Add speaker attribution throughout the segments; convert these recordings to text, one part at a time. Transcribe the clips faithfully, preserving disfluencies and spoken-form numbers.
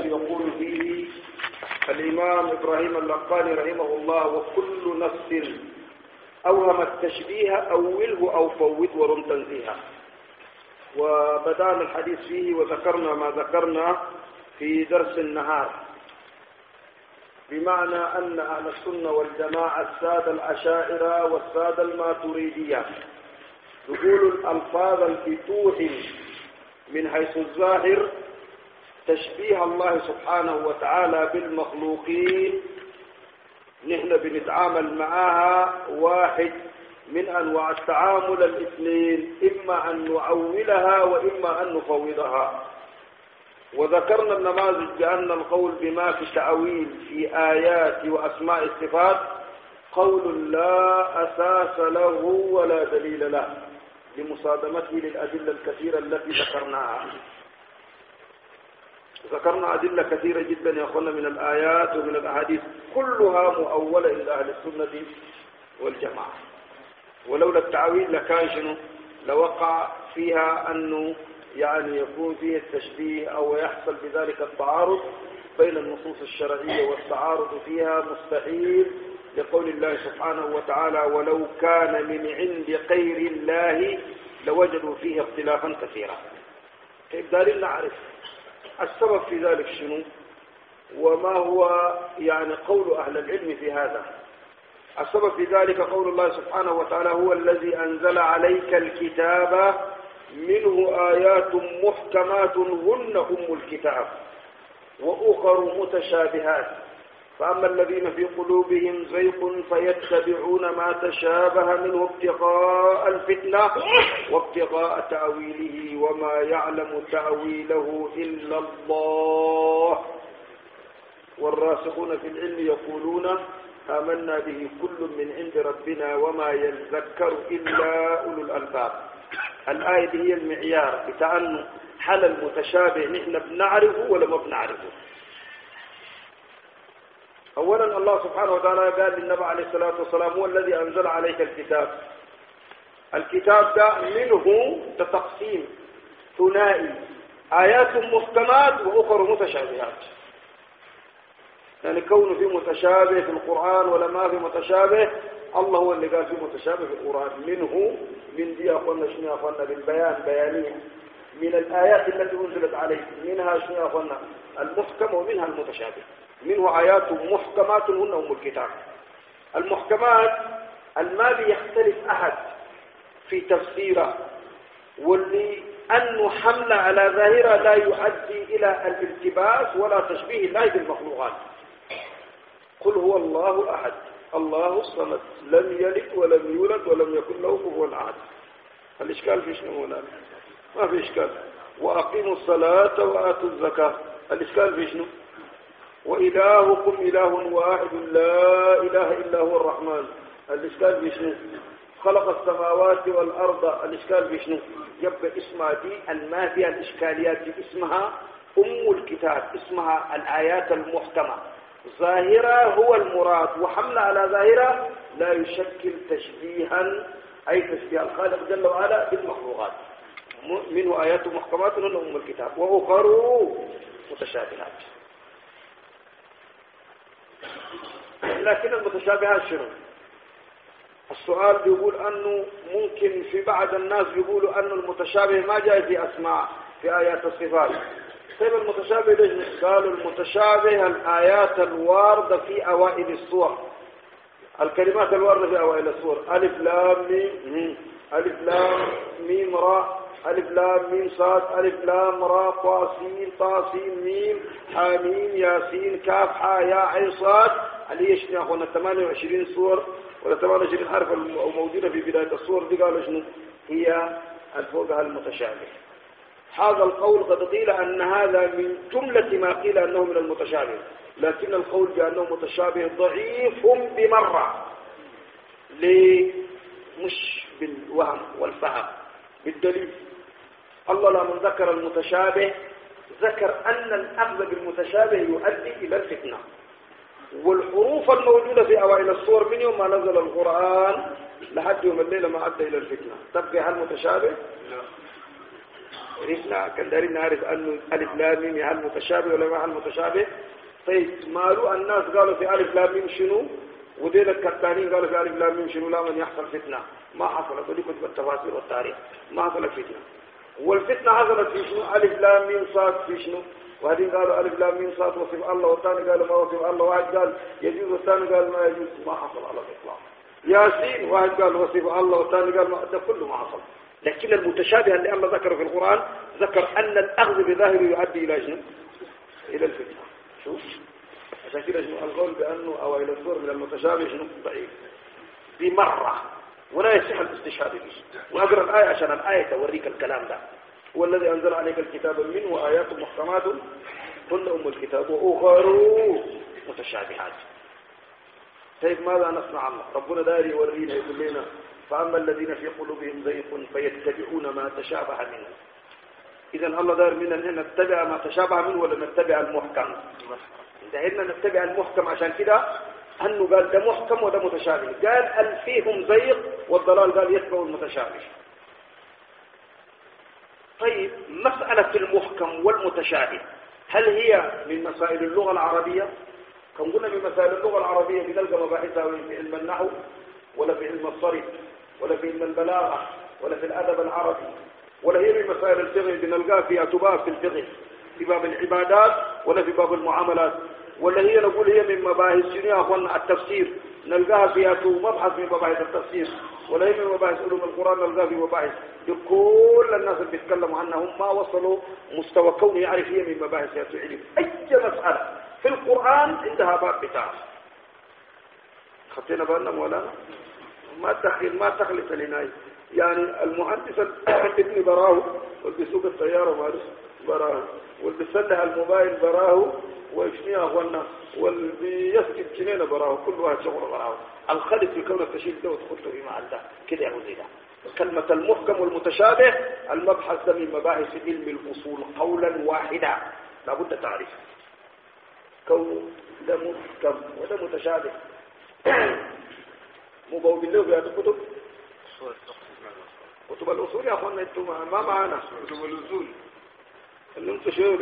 Speaker 1: يقول فيه الإمام إبراهيم اللقاني رحمه الله: وكل نفس أوهم التشبيه أوله أو فوت ورم تنزيها. وبدأنا الحديث فيه وذكرنا ما ذكرنا في درس النهار، بمعنى أن أهل السنة والجماعة السادة الأشاعرة والسادة الماتريدية يقولوا الألفاظ الفتوح من حيث الظاهر تشبيه الله سبحانه وتعالى بالمخلوقين، نحن بنتعامل معها واحد من أنواع التعامل الاثنين، إما أن نعولها وإما أن نفوضها. وذكرنا النماذج بأن القول بما في التعويل في آيات وأسماء الصفات قول لا أساس له ولا دليل له لمصادمته للأدلة الكثيرة التي ذكرناها. ذكرنا أدلة كثيرة جدا يا أخوانا من الآيات ومن الأحاديث كلها مؤولة إلى أهل السنة والجماعة، ولولا التعويل لكان شنو لوقع فيها أنه يعني يكون فيه التشبيه أو يحصل بذلك التعارض بين النصوص الشرعية، والتعارض فيها مستحيل لقول الله سبحانه وتعالى: ولو كان من عند غير الله لوجدوا فيه اختلافا كثيرا. كيف دارين نعرف السبب في ذلك شنو، وما هو يعني قول أهل العلم في هذا؟ السبب في ذلك قول الله سبحانه وتعالى: هو الذي أنزل عليك الكتاب منه آيات محكمات هن أم الكتاب وأخر متشابهات، فأما الذين في قلوبهم زيغ فيتبعون ما تشابه منه ابتغاء الفتنة وابتغاء تأويله وما يعلم تأويله إلا الله والراسخون في العلم يقولون آمنا به كل من عند ربنا وما يذكر إلا أولو الألباب. الآية دي هي المعيار بتاع أنه حل المتشابه نحن بنعرفه ولا ما بنعرفه. أولا الله سبحانه وتعالى قال للنبي عليه الصلاة والسلام: هو الذي أنزل عليك الكتاب. الكتاب ده منه تقسيم ثنائي: آيات محكمات وأخر متشابهات. يعني كونه في متشابه في القرآن ولا ما في متشابه، الله هو اللي قال في متشابه في القرآن. منه من دي أخوانا شنو أخوانا بالبيان بيانية من الآيات التي أنزلت عليه، منها شنو أخوانا المحكم ومنها المتشابه. منه آيات محكمات هن أم الكتاب. المحكمات ما بيختلف أحد في تفسيره، واللي أنه حمل على ظاهرة لا يؤدي إلى الالتباس ولا تشبيه الله بالمخلوقات. قل هو الله أحد الله الصمد لم يلد ولم يولد ولم يكن له كفوا أحد. الإشكال في شنو هنا؟ ما في إشكال. وأقيموا الصلاة وآتوا الزكاة. الإشكال في شنو؟ وإلهكم إله واحد لا إله إلا هو الرحمن. الإشكال في شنو؟ خلق السماوات والأرض. الإشكال في شنو؟ يبقى اسمها دي المادية الإشكاليات دي اسمها أم الكتاب، اسمها الآيات المحكمة. ظاهرة هو المراد، وحمل على ظاهرة لا يشكل تشبيها أي تشبيه الخالق جل وعلا بالمخلوقات. منه آيات محكمات هن أم الكتاب وأخر متشابهات. لكن المتشابهات شنو؟ السؤال بيقول أنه ممكن في بعض الناس بيقولوا أن المتشابه ما جاء في أسماء في آيات الصفات. طيب المتشابه ليش؟ قالوا المتشابه الآيات الواردة في أوائل السور، الكلمات الواردة في أوائل السور: ألف لام ميم، ألف لام ميم راء، ألف لام ميم صاد، ألف لام راء طا سين طا سين ميم حاميم ياسين كاف حا يا عين صاد. اللي يشني يا أخوانا ثمانية وعشرين سور ولا ثمانية وعشرين حرف الموجودة في بداية السور دي، قالوا شنو هي الفوقها المتشابه. هذا القول قد قيل أن هذا من جملة ما قيل أنه من المتشابه، لكن القول بأنه متشابه ضعيف بمرة، ليه؟ مش بالوهم والفهم، بالدليل. الله لما ذكر المتشابه ذكر أن الأخذ بالمتشابه يؤدي إلى الفتنة، والحروف الموجودة في أوائل السور من يوم ما نزل القرآن لحد يوم الليلة ما أدى إلى الفتنة. تبقى هل متشابه؟ لا. عرفنا كان دارين نعرف أنه ألف لام ميم هل متشابه ولا ما هل متشابه. طيب مالوا الناس قالوا في ألف لام ميم شنو، ودين الكتانين قالوا في ألف لام ميم شنو، لا من يحصل فتنة. ما حصلت، ودي كتب التفاسير والتاريخ ما حصلت فتنة. والفتنة حصلت في شنو؟ ألف لام ميم صاد في شنو؟ وهذين قالوا ألف لام ميم صاد وصف الله، والثاني قالوا ما وصف الله، واحد قال يجوز والثاني قال ما يجوز. ما حصل على الإطلاق. ياسين واحد قال وصف الله والثاني قال ما، ده كله ما حصل. لكن المتشابه اللي الله ذكره في القرآن ذكر أن الأخذ بظاهره يؤدي إلى شنو؟ إلى الفتنة. شوف عشان كده شنو القول بأنه أو إلى الصور من المتشابه شنو ضعيف بمرة، ولا يصح الاستشهاد به. وأقرأ الآية عشان الآية توريك الكلام ده. هو الذي أنزل عليك الكتاب منه آيات محكمات هن أم الكتاب وأخر متشابهات. طيب ماذا نصنع الله؟ ربنا داري يورينا يقول لنا فأما الذين في قلوبهم زيغ فيتبعون ما تشابه منه. إذا الله دار منا أن نتبع ما تشابه منه ولا نتبع المحكم؟ إذا نتبع المحكم عشان كده أنه قال ده محكم وده متشابه. قال أل فيهم زيغ والضلال قال يتبع المتشابه. طيب مسألة المحكم والمتشابه هل هي من مسائل اللغة العربية؟ كم قلنا من مسائل اللغة العربية بنلقى مباحثها في علم النحو ولا في علم الصرف ولا في علم البلاغة ولا في الأدب العربي، ولا هي من مسائل الفقه بنلقاها في أتباب في الفقه في باب العبادات ولا في باب المعاملات، ولا هي نقول هي من مباحث شنو يا أخوانا التفسير نلقاها في أتو مبحث من مباحث التفسير، ولا هي من مباحث علوم القرآن نلقاها في مباحث. كل الناس اللي بيتكلموا عنها هم ما وصلوا مستوى كون يعرف هي من مباحث علم أي مسألة في القرآن عندها باب بتاعه. خطينا بالنا مولانا ما تخل ما تخلص لنا يعني المهندس ابن براه واللي بيسوق السيارة مارس براه واللي بيصلح الموبايل براه ويشنيها أخوانا واللي بيسكت جنينه براه كل واحد شغله براه. الخلف في كون التشيل ده وتخطه في معال ده كده يا مزيدا. كلمة المحكم والمتشابه المبحث ده من مباحث علم الأصول قولا واحدا لابد تعرف كون ده محكم وده متشابه. مو بالله في هذه الكتب كتب الأصول يا أخوانا انتم ما معنا كتب الأصول اللي انتم شوية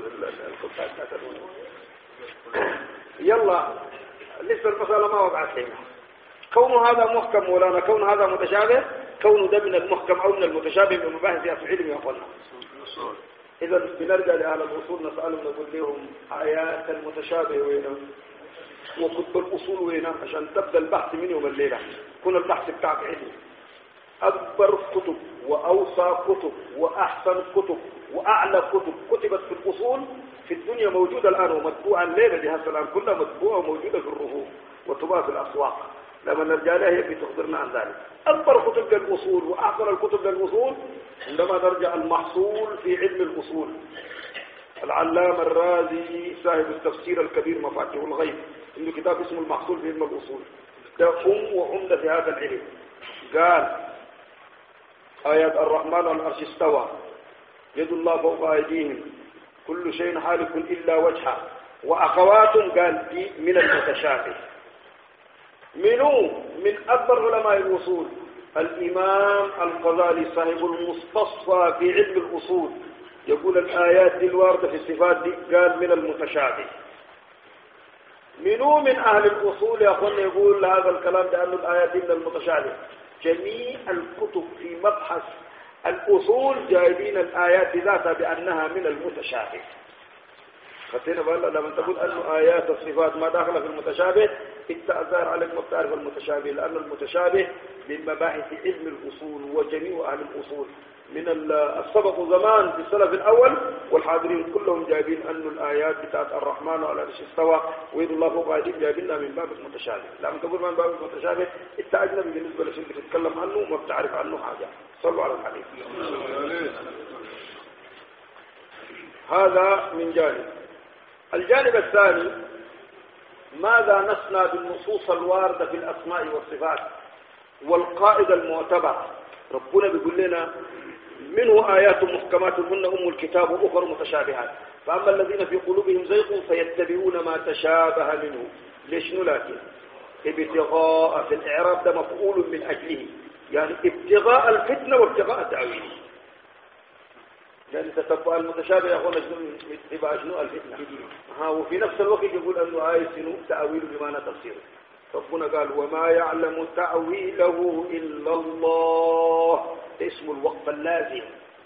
Speaker 1: يلا لسه المسألة ما وقعت لنا. كون هذا محكم ولا كون هذا متشابه كون ده من المحكم أو من المتشابه من مباحث في علم يا أخوانا. إذا بنرجع لأهل الأصول نسألهم نقول لهم آيات المتشابه وينهم وكتب الأصول وينهم عشان تبدأ البحث من يوم الليلة. كون البحث بتاعك علم أكبر كتب وأوسع كتب وأحسن كتب وأعلى كتب كتبت في الأصول في الدنيا موجودة الآن ومطبوعة الليلة دي هسه الآن كلها مطبوعة وموجودة في الرفوف وتباع في الأسواق. لما نرجع لها هي بتخبرنا عن ذلك. أكبر كتب للأصول وأحسن الكتب للأصول عندما نرجع المحصول في علم الأصول. العلامة الرازي صاحب التفسير الكبير مفاتيح الغيب عنده كتاب اسمه المحصول في علم الأصول. ده أم وعمدة في هذا العلم. قال آيات الرحمن على العرش استوى يد الله فوق أيديهم كل شيء حالك إلا وجهه وأخوات قال دي من المتشابه. منو من أكبر علماء الأصول الإمام الغزالي صاحب المستصفى في علم الأصول يقول الآيات دي الواردة في الصفات دي قال من المتشابه. منو من أهل الأصول يا أخوان يقول هذا الكلام لأن الآيات دي من المتشابه. جميع الكتب في مبحث الأصول جايبين الآيات ذاتها بأنها من المتشابه. خطينا بقى لما تقول أن آيات الصفات ما داخل في المتشابه التأثير عليك ما بتعرف المتشابه لأن المتشابه من مباحث علم الأصول وجميع أهل الأصول من السبق زمان في السلف الأول والحاضرين كلهم جايبين أن الآيات بتاعت الرحمن على العرش استوى ويد الله فوق أيديهم جايبينها من باب المتشابه. لما تقول من باب المتشابه أنت أجنبي بالنسبة لشيء اللي تتكلم عنه ما بتعرف عنه حاجة. صلوا على الحديث. هذا من جانب. الجانب الثاني ماذا نصنع بالنصوص الواردة في الأسماء والصفات والقاعدة المعتبرة. ربنا بيقول لنا منه آيات محكمات هن أم الكتاب وأخر متشابهات فأما الذين في قلوبهم زيغ فيتبعون ما تشابه منه. ليش لكن ابتغاء في الإعراب ده مفعول من أجله يعني ابتغاء الفتنة وابتغاء التأويل. لأن تتبع المتشابه يقول اتباع شنو الفتنة. ها وفي نفس الوقت يقول أنه آية شنو تأويل بمعنى تفسيره. ربنا قال وما يعلم تأويله إلا الله، اسم الوقف اللازم.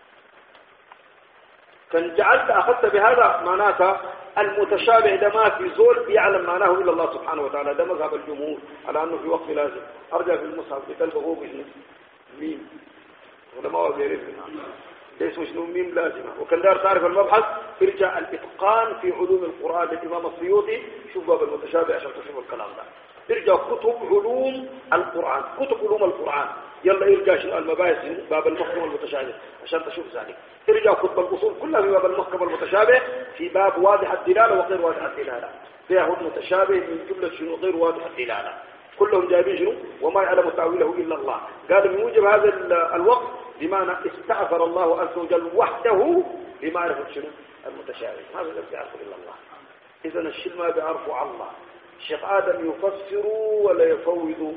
Speaker 1: كان جعلت أخذت بهذا معناته المتشابه ده ما في زول بيعلم معناه إلا الله سبحانه وتعالى. ده مذهب الجمهور على أنه في وقف لازم. أرجع في المصحف بتلقى هو بشنو ميم ولا ما هو بيعرف ده اسمه شنو ميم لازمة. وكان دار تعرف المبحث ارجع الإتقان في علوم القرآن للإمام السيوطي، شوف باب المتشابه عشان تشوف الكلام ده. ارجع كتب علوم القرآن، كتب علوم القرآن يلا ارجع شنو المباحث باب المحكم المتشابه عشان تشوف ذلك. ارجع كتب الأصول كلها في باب المحكم المتشابه في باب واضح الدلالة وغير واضح الدلالة، فيها المتشابه من جملة شنو غير واضح الدلالة، كلهم جايبين شنو وما يعلم تأويله إلا الله. قال من موجب هذا الوقت بمعنى استأثر الله عز وجل وحده بمعرفة شنو المتشابه، هذا الذي يعرفه إلا الله. إذا الشيء ما بيعرفه عن الله. الشيخ آدم يفسر ولا يفوض؟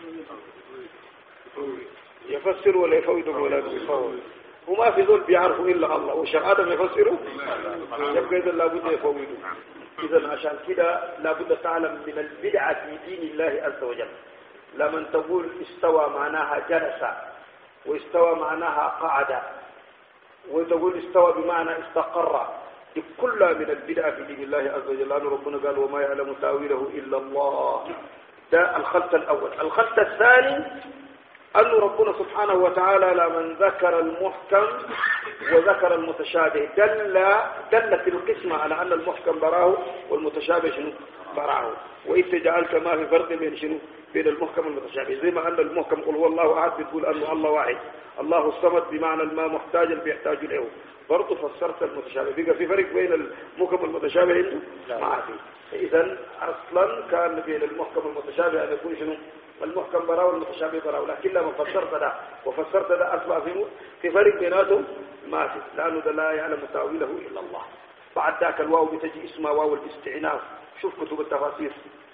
Speaker 1: يفسر ولا يفوض ولا يفوض؟ وما في ذول بيعرفوا إلا الله، والشيخ آدم يفسره يبقى إذا لابد يفوضه. إذا عشان كده لابد تعلم من البدعة في دين الله عز وجل. لمن تقول استوى معناها جلس، واستوى معناها قعد، وتقول استوى بمعنى استقر، دي كلها من البدعة في دين الله عز وجل. لأن ربنا قال وما يعلم تأويله إلا الله. ده الخلط الأول. الخلط الثاني أن ربنا سبحانه وتعالى لمن ذكر المحكم وذكر المتشابه دل دل في القسمة على أن المحكم براه والمتشابه شنو براه. وإذ جعلت ما في فرق بين شنو بين المحكم والمتشابه، زي ما أن المحكم قل هو الله أحد بتقول أنه الله واحد، الله الصمد بمعنى ما محتاج بيحتاج له، برضه فسرت المتشابه. بقى في فرق بين المحكم والمتشابه عنده ما في. إذا أصلا كان بين المحكم والمتشابه أن يكون شنو المحكم براه والمتشابه براه، لكن لما فسرت ده وفسرت ده أصبح في فرق بيناتهم ما في، لأنه ده لا يعلم تأويله إلا الله. بعد ذاك الواو بتجي اسمها واو الاستعناف. شوف كتب التفاسير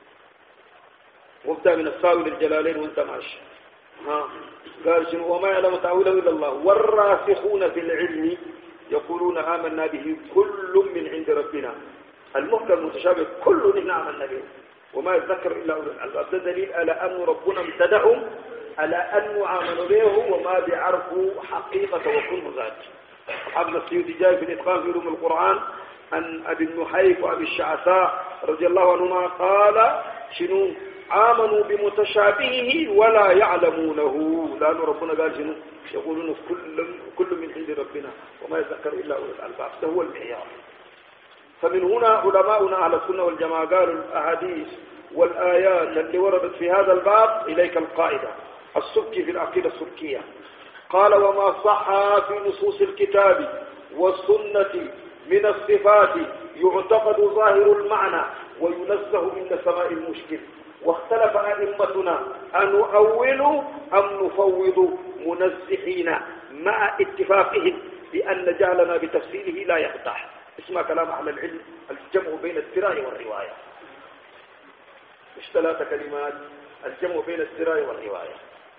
Speaker 1: وابدأ من الساوي للجلالين وانت ماشي. ها قال شنو وما يعلم تأويله إلا الله والراسخون في العلم يقولون آمنا به كل من عند ربنا. المحكم المتشابه كل نحن آمنا به وما يذكر إلا أولو الألباب. ده دليل على أن ربنا امتدعهم على أنه آمنوا به وما بيعرفوا حقيقة وكل ذات. ابن السيوطي جاي في الإتقان في علوم القرآن عن أبي النحيف وأبي الشعثاء رضي الله عنهما قال شنو آمنوا بمتشابهه ولا يعلمونه، لأن ربنا قال شنو يقولون كل كل من عند ربنا وما يذكر إلا أولو الألباب. ده هو المعيار. فمن هنا علماؤنا أهل السنة والجماعة قالوا الأحاديث والآيات التي وردت في هذا الباب إليك القاعدة السبكي في العقيدة السبكية. قال وما صح في نصوص الكتاب والسنة من الصفات يعتقد ظاهر المعنى وينزه من سماء المشكل. واختلف أئمتنا أن نؤول أم نفوض منزحين مع اتفاقهم بأن جهلنا بتفسيره لا يقطع. اسمع كلام أهل العلم الجمع بين الدراية والرواية، مش ثلاثة كلمات، الجمع بين الدراية والرواية.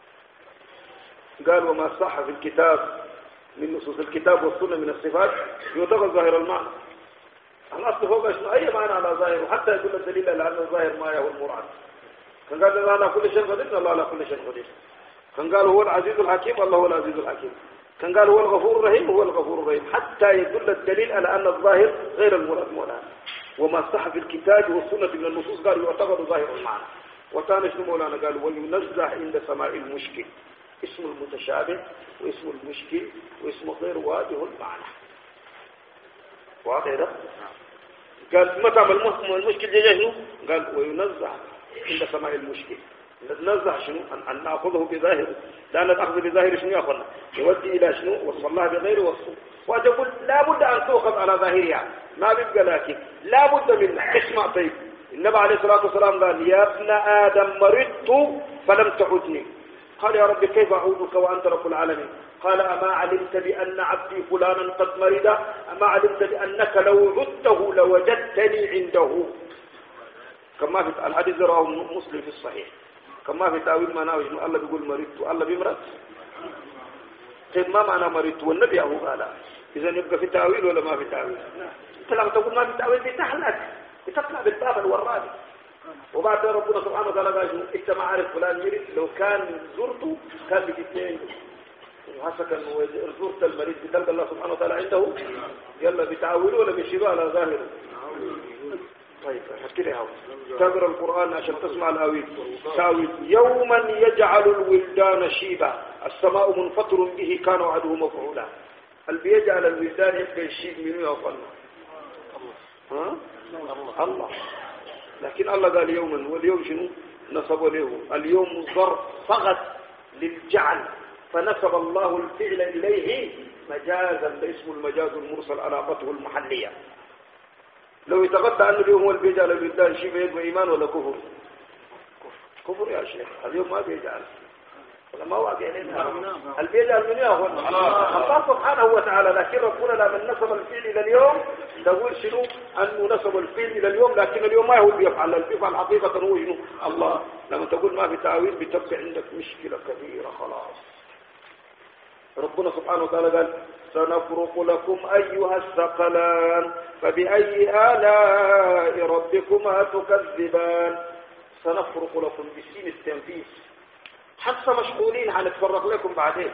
Speaker 1: قال وما صح في الكتاب من نصوص الكتاب والسنة من الصفات يعتبر ظاهر المعنى. الأصل هو شنو أي معنى على ظاهر، وحتى يقول الدليل على أن الظاهر ما هو المراد. كان قال الله على كل شيء قدير، الله على كل شيء قدير. كان قال هو العزيز الحكيم، الله هو العزيز الحكيم. كان قال هو الغفور الرحيم، هو الغفور الرحيم، حتى يدل الدليل على أن الظاهر غير المراد مولانا. وما صح في الكتاب والسنة من النصوص قال يعتبر ظاهر المعنى. وكان شنو مولانا قال وينزه عند سماع المشكل اسم المتشابه واسم المشكل واسم غير واضح المعنى. واضح ده؟ قال متى المشكل جاء شنو؟ قال وينزه عند سماع المشكل. ننزه شنو أن نأخذه بظاهره، لأن الأخذ بظاهره شنو يأخذنا يودي إلى شنو وصف الله بغير وصف. وأقول لا بد أن تأخذ على ظاهرها ما بيبقى، لكن لا بد من اسمع. طيب النبي عليه الصلاة والسلام قال يا ابن آدم مرضت فلم تعدني. قال يا رب كيف أعودك وأنت رب العالمين؟ قال أما علمت بأن عبدي فلانا قد مرض؟ أما علمت بأنك لو عدته لوجدتني عنده؟ كما في الحديث رواه مسلم في الصحيح. كما في تأويل ما ناوي الله بيقول مرضت، الله بيمرض؟ طيب ما معنى مرضت والنبي أهو قال إذا يبقى في تأويل ولا ما في تأويل؟ أنت لما تقول ما في تأويل بتحلك بتطلع بالباب الوراني. وبعد ربنا سبحانه وتعالى قال انت ما عارف فلان مريض لو كان زرته كان بتتنين وهسه كان زرت المريض بتلقى الله سبحانه وتعالى عنده يلا بتعاولوا ولا بيشيلوا على ظاهره. طيب احكي لي هاو تقرا القران عشان تسمع الاويل. تاويل يوما يجعل الولدان شيبا السماء منفطر به كان وعده مفعولا. اللي بيجعل الولدان يبقى الشيب منو يا الله؟ ها الله. لكن الله قال يوما واليوم شنو نصب له اليوم ظرف فقط للجعل فنسب الله الفعل إليه مجازا باسم المجاز المرسل علاقته المحلية. لو يتغطى أن اليوم هو اللي بيجعل الولدان شيء بيبقى إيمان ولا كفر؟ كفر يا شيخ. اليوم ما بيجعل ولا ما واقع لنا البيجعل من ياهون الله سبحانه وتعالى. لكن ربنا لما نسب الفعل إلى اليوم نقول شنو أنه نسب الفعل إلى اليوم لكن اليوم ما هو بيفعل البيفعل حقيقة هو شنو الله. لما تقول ما في تعويل بتبقى عندك مشكلة كبيرة خلاص. ربنا سبحانه وتعالى قال سنفرق لكم أيها الثقلان فبأي آلاء ربكما تكذبان. سنفرق لكم بسين التنفيذ حتى مشغولين هنتفرق لكم بعدين.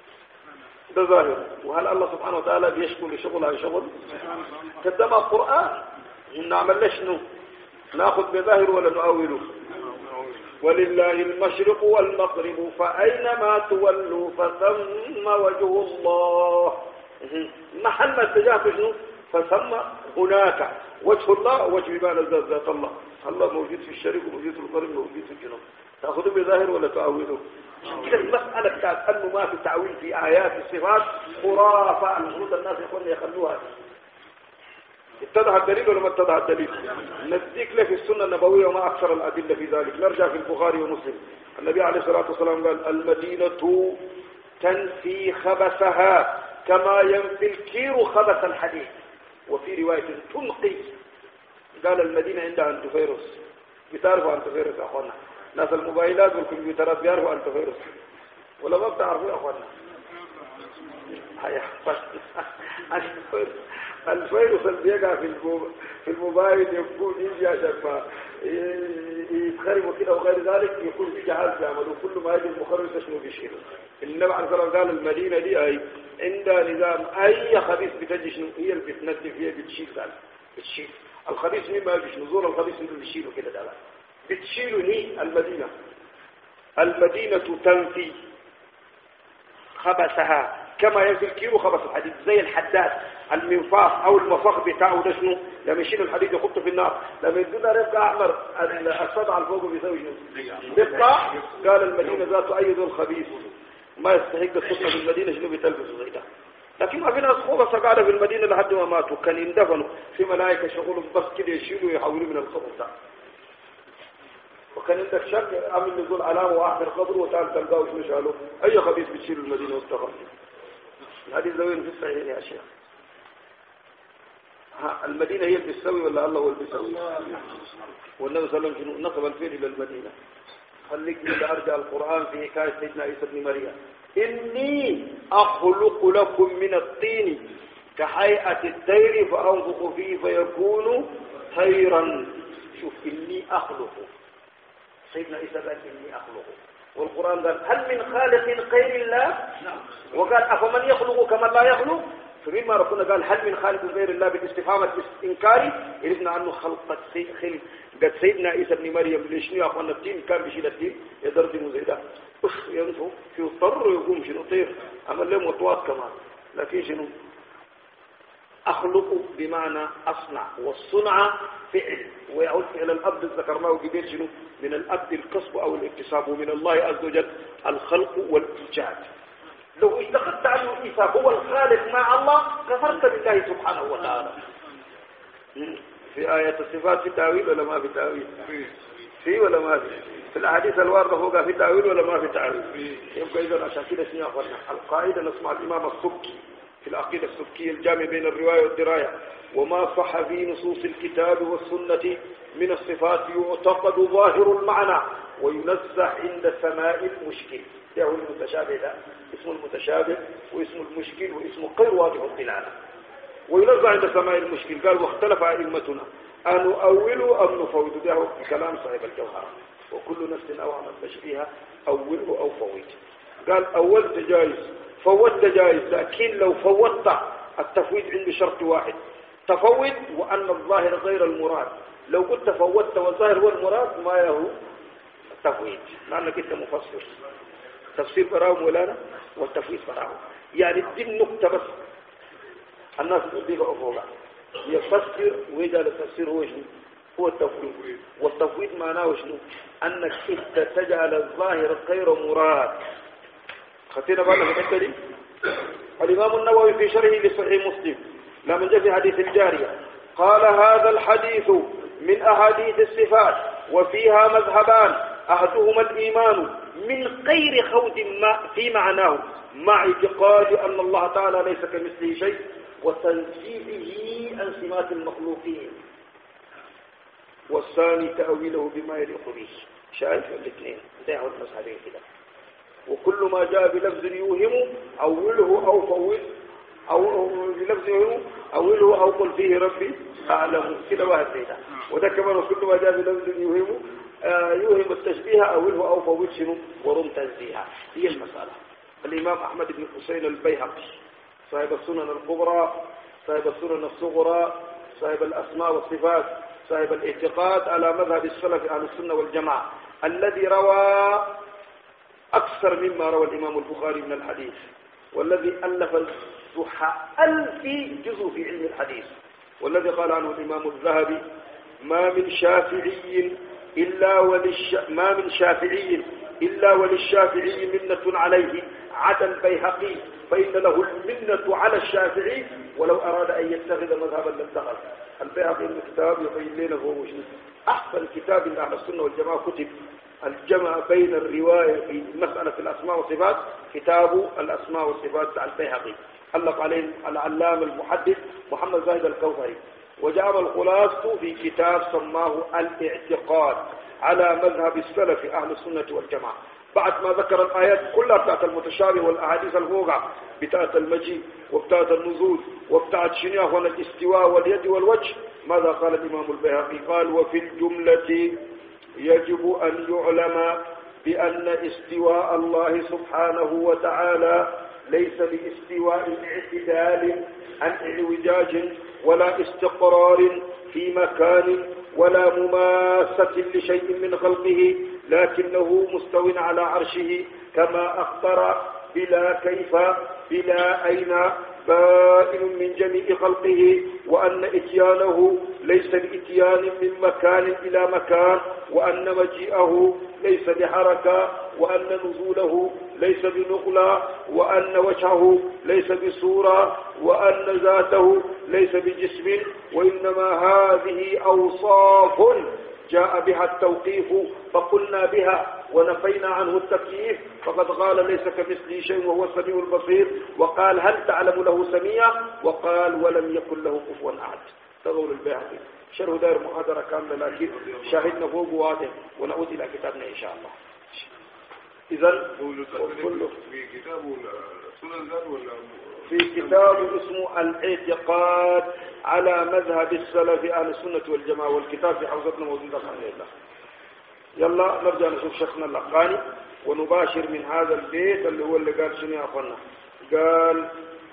Speaker 1: ده ظاهر. وهل الله سبحانه وتعالى بيشكل لشغل عن شغل؟ كدما القرآن نعمل لشنو ناخذ بظاهر ولا نؤوله؟ ولله المشرق والمغرب فأينما تولوا فثم وجه الله. محل ما اتجهت شنو فثم هناك وجه الله وجه بمعنى ذات الله. الله موجود في الشرق وموجود في الغرب وموجود في الجنوب. تأخذوا بظاهر ولا تأويله؟ كده المسألة بتاعت أنه ما في تعويل في آيات الصفات خرافة. المفروض الناس يقولون يخلوها. اتضح الدليل ولا ما اتضح الدليل؟ نديك له في السنة النبوية وما أكثر الأدلة في ذلك. نرجع في البخاري ومسلم. النبي عليه الصلاة والسلام قال المدينة تنفي خبثها كما ينفي الكير خبث الحديد. وفي رواية تنقي. قال المدينة عندها أنتفيروس. بتعرفوا أنتفيروس يا أخوانا؟ ناس الموبايلات والكمبيوترات بيعرفوا أنتفيروس ولا ما بتعرفوا يا أخوانا؟ الفيروس اللي بيقع في في الموبايل يكون يجي عشان ما يتخربوا كده وغير ذلك يكون في جهاز بيعملوا كل ما يجي المخرج شنو بيشيله. النبي عليه الصلاه والسلام قال المدينه دي اي عندها نظام اي خبيث بتجي شنو هي اللي بتنتف هي بتشيل قال بتشيل الخبيث مين ما بيجيش نزول الخبيث اللي بيشيله كده ده بتشيله هي المدينه. المدينه تنفي خبثها كما ينفي الكيلو خبث الحديد. زي الحداد المنفاخ او المفاخ بتاعه ده شنو لما يشيل الحديد يحطه في النار لما يدينا ربقة احمر الصدع الفوق بيسوي شنو بيطلع. قال المدينه ذات ايد الخبيث ما يستحق السلطه في المدينه شنو بتلبس زي ده. لكن ما في ناس خبث قاعده في المدينه لحد ما ماتوا كان يندفنوا في ملائكه شغلهم بس كده يشيلوا ويحولوا من الخبث ده. وكان عندك شك عامل نزول علامه واحد قبر وتعال تلقاه شنو شالوه اي خبيث بتشيل المدينه واستغرب. هذه زوين في الصحيح يا شيخ. المدينة هي اللي بتسوي ولا الله هو اللي بيسوي؟ والنبي صلى الله عليه وسلم نصب الفيل إلى المدينة. خليك من أرجع القرآن في حكاية سيدنا عيسى بن مريم إني أخلق لكم من الطين كهيئة الطير فأنفخ فيه فيكون طيرا. شوف إني أخلق. سيدنا عيسى قال إني أخلق والقرآن قال هل من خالق غير الله؟ وقال أفمن يخلق كمن لا يخلق. فمما ربنا قال هل من خالق غير الله بالاستفهام الإنكاري عرفنا عنه خلق خلق قد سيدنا عيسى بن مريم ليش يا أخوانا الدين كان بيشيل الدين يدردم زي ده أخ ينفو في اضطر يقوم شنو طير عمل لهم وطوات كمان. لكن شنو أخلق بمعنى أصنع والصنع فعل ويعود فعل الأبد ذكرناه قبل شنو من الأبد الكسب أو الاكتساب ومن الله عز وجل الخلق والإيجاد. لو اعتقدت أن عيسى هو الخالق مع الله كفرت بالله سبحانه وتعالى. في آية الصفات في تأويل ولا ما في تأويل؟ في ولا ما في؟ في الأحاديث الواردة فوق في تأويل ولا ما في تأويل؟ يبقى إذا عشان كده شنو أخذنا القاعدة نسمع الإمام السبكي في العقيدة السبكية الجامع بين الرواية والدراية وما صح في نصوص الكتاب والسنة من الصفات يعتقد ظاهر المعنى وينزه عند سماء المشكل. ده هو المتشابه ده اسمه المتشابه واسمه المشكل واسمه غير واضح الدلالة. وينزع عند سماع المشكل قال واختلف أئمتنا أن نؤوله أم نفوض. ده هو كلام صاحب الجوهرة وكل نفس أوهم التشبيه أوله أو فوض. قال أولت جائز فوضت جائز، لكن لو فوضت التفويض عند شرط واحد تفوض وأن الظاهر غير المراد. لو قلت فوضت والظاهر هو المراد ما هو التفويض، لأنك أنت مفسر تفسير براهم ولانا والتفويض براهم. يعني دي النقطة بس الناس تضيق أفوقها يفسر ويجعل التفسير هو شنو؟ هو التفويض. والتفويض معناه شنو؟ أنك أنت تجعل الظاهر غير مراد. خطينا بالنا في الحته دي. الإمام النووي في شرحه لصحيح مسلم لما جاء في حديث الجارية قال هذا الحديث من أحاديث الصفات وفيها مذهبان أحدهما الإيمان من غير خوض ما في معناه مع اعتقاد أن الله تعالى ليس كمثله شيء وتنزيهه عن سمات المخلوقين، والثاني تأويله بما يليق به. شايف الاثنين ده هو المذهبين كده. وكل ما جاء بلفظ يوهم أوله أو فوض أو بلفظ يوهم أوله أو قل فيه ربي أعلم كده واحد زيدا. وده كمان وكل ما جاء بلفظ يوهم آه يوهم التشبيه أوله أو فوض شنو ورم تنزيها. هي المسألة. الإمام أحمد بن حسين البيهقي صاحب السنن الكبرى صاحب السنن الصغرى صاحب الأسماء والصفات صاحب الاعتقاد على مذهب السلف أهل السنة والجماعة الذي روى أكثر مما روى الإمام البخاري من الحديث، والذي ألف الزحى ألف جزء في علم الحديث، والذي قال عنه الإمام الذهبي ما من شافعي إلا وللش... ما من شافعي إلا وللشافعي منة عليه عدا البيهقي فإن له المنة على الشافعي ولو أراد أن يتخذ مذهبا لاتخذ. البيهقي من كتاب يبين لنا هو أحسن كتاب من أهل السنة والجماعة كتب الجمع بين الرواية في مسألة الأسماء والصفات كتاب الأسماء والصفات على البيهقي علق عليه العلامة المحدث محمد زاهد الكوثري، وجعل الخلاصة في كتاب سماه الاعتقاد على مذهب السلف أهل السنة والجماعة. بعد ما ذكر الآيات كلها بتاعت المتشابه والأحاديث الفوقع بتاعت المجيء وبتاعت النزول وبتاعت شنياه والاستواء واليد والوجه، ماذا قال الإمام البيهقي؟ قال وفي الجملة يجب أن يعلم بأن استواء الله سبحانه وتعالى ليس باستواء اعتدال عن اعوجاج ولا استقرار في مكان ولا مماسة لشيء من خلقه، لكنه مستو على عرشه كما أخبر بلا كيف بلا أين بائن من جميع خلقه، وأن إتيانه ليس بإتيان من مكان إلى مكان، وأن مجيئه ليس بحركة، وأن نزوله ليس بنقلة، وأن وجهه ليس بصورة، وأن ذاته ليس بجسم، وإنما هذه أوصاف جاء بها التوقيف فقلنا بها ونفينا عنه التكييف، فقد قال ليس كمثله شيء وهو السميع البصير، وقال هل تعلم له سميع، وقال ولم يكن له كفوا أحد. تقول البيهقي شرح دائر محاضرة كاملة، لكن شاهدنا فوق واضح ونعود إلى كتابنا إن شاء الله. إذا كله
Speaker 2: في كتاب السنن ذات ولا
Speaker 1: في كتاب اسمه الاعتقاد على مذهب السلف أهل السنة والجماعة، والكتاب في حوزتنا موجودة الحمد لله. يلا نرجع نشوف شيخنا اللقاني ونباشر من هذا البيت اللي هو اللي قال شنو يا أخوانا؟ قال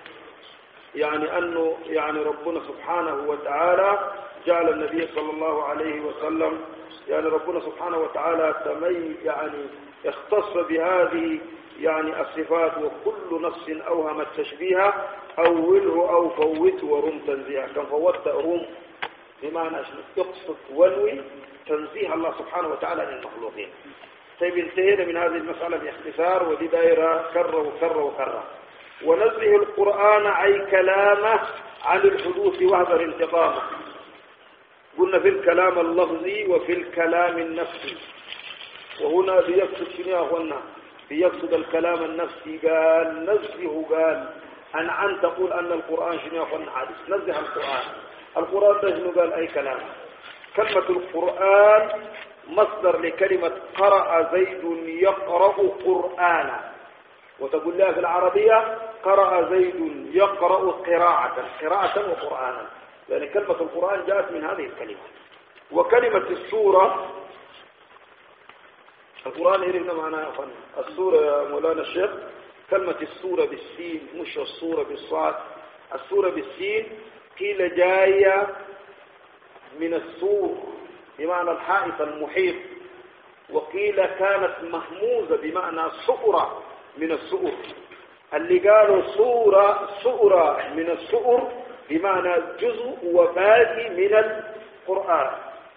Speaker 1: يعني أنه يعني ربنا سبحانه وتعالى جعل النبي صلى الله عليه وسلم يعني ربنا سبحانه وتعالى تمي يعني اختص بهذه يعني الصفات، وكل نفس أوهم التشبيه أوله أو فوته ورم تنزيها. كان فوت روم بمعنى يقصد ونوي تنزيه الله سبحانه وتعالى عن المخلوقين. طيب انتهينا من هذه المسألة باختصار، ودي دائرة كرة وكرة وكرة. ونزه القرآن أي كلامه عن الحدوث واحذر انتقامه. قلنا في الكلام اللفظي وفي الكلام النفسي، وهنا بيقصد شنو يا أخوانا؟ بيقصد الكلام النفسي. قال نزه قال أن عن تقول أن القرآن شنو يا أخوانا حادث. نزه القرآن. القرآن ده شنو قال؟ أي كلام. كلمة القرآن مصدر لكلمة قرأ زيد يقرأ قرآنا، وتقول لها في العربية قرأ زيد يقرأ قراءة، قراءة وقرآنا، لأن كلمة القرآن جاءت من هذه الكلمة. وكلمة السورة، القرآن هنا معناها السورة يا مولانا الشيخ، كلمة السورة بالسين مش السورة بالصاد. السورة بالسين قيل جاية من السور بمعنى الحائط المحيط، وقيل كانت مهموزة بمعنى سؤرة من السؤر. اللي قالوا سورة سؤرة من السؤر بمعنى جزء وباقي من القرآن،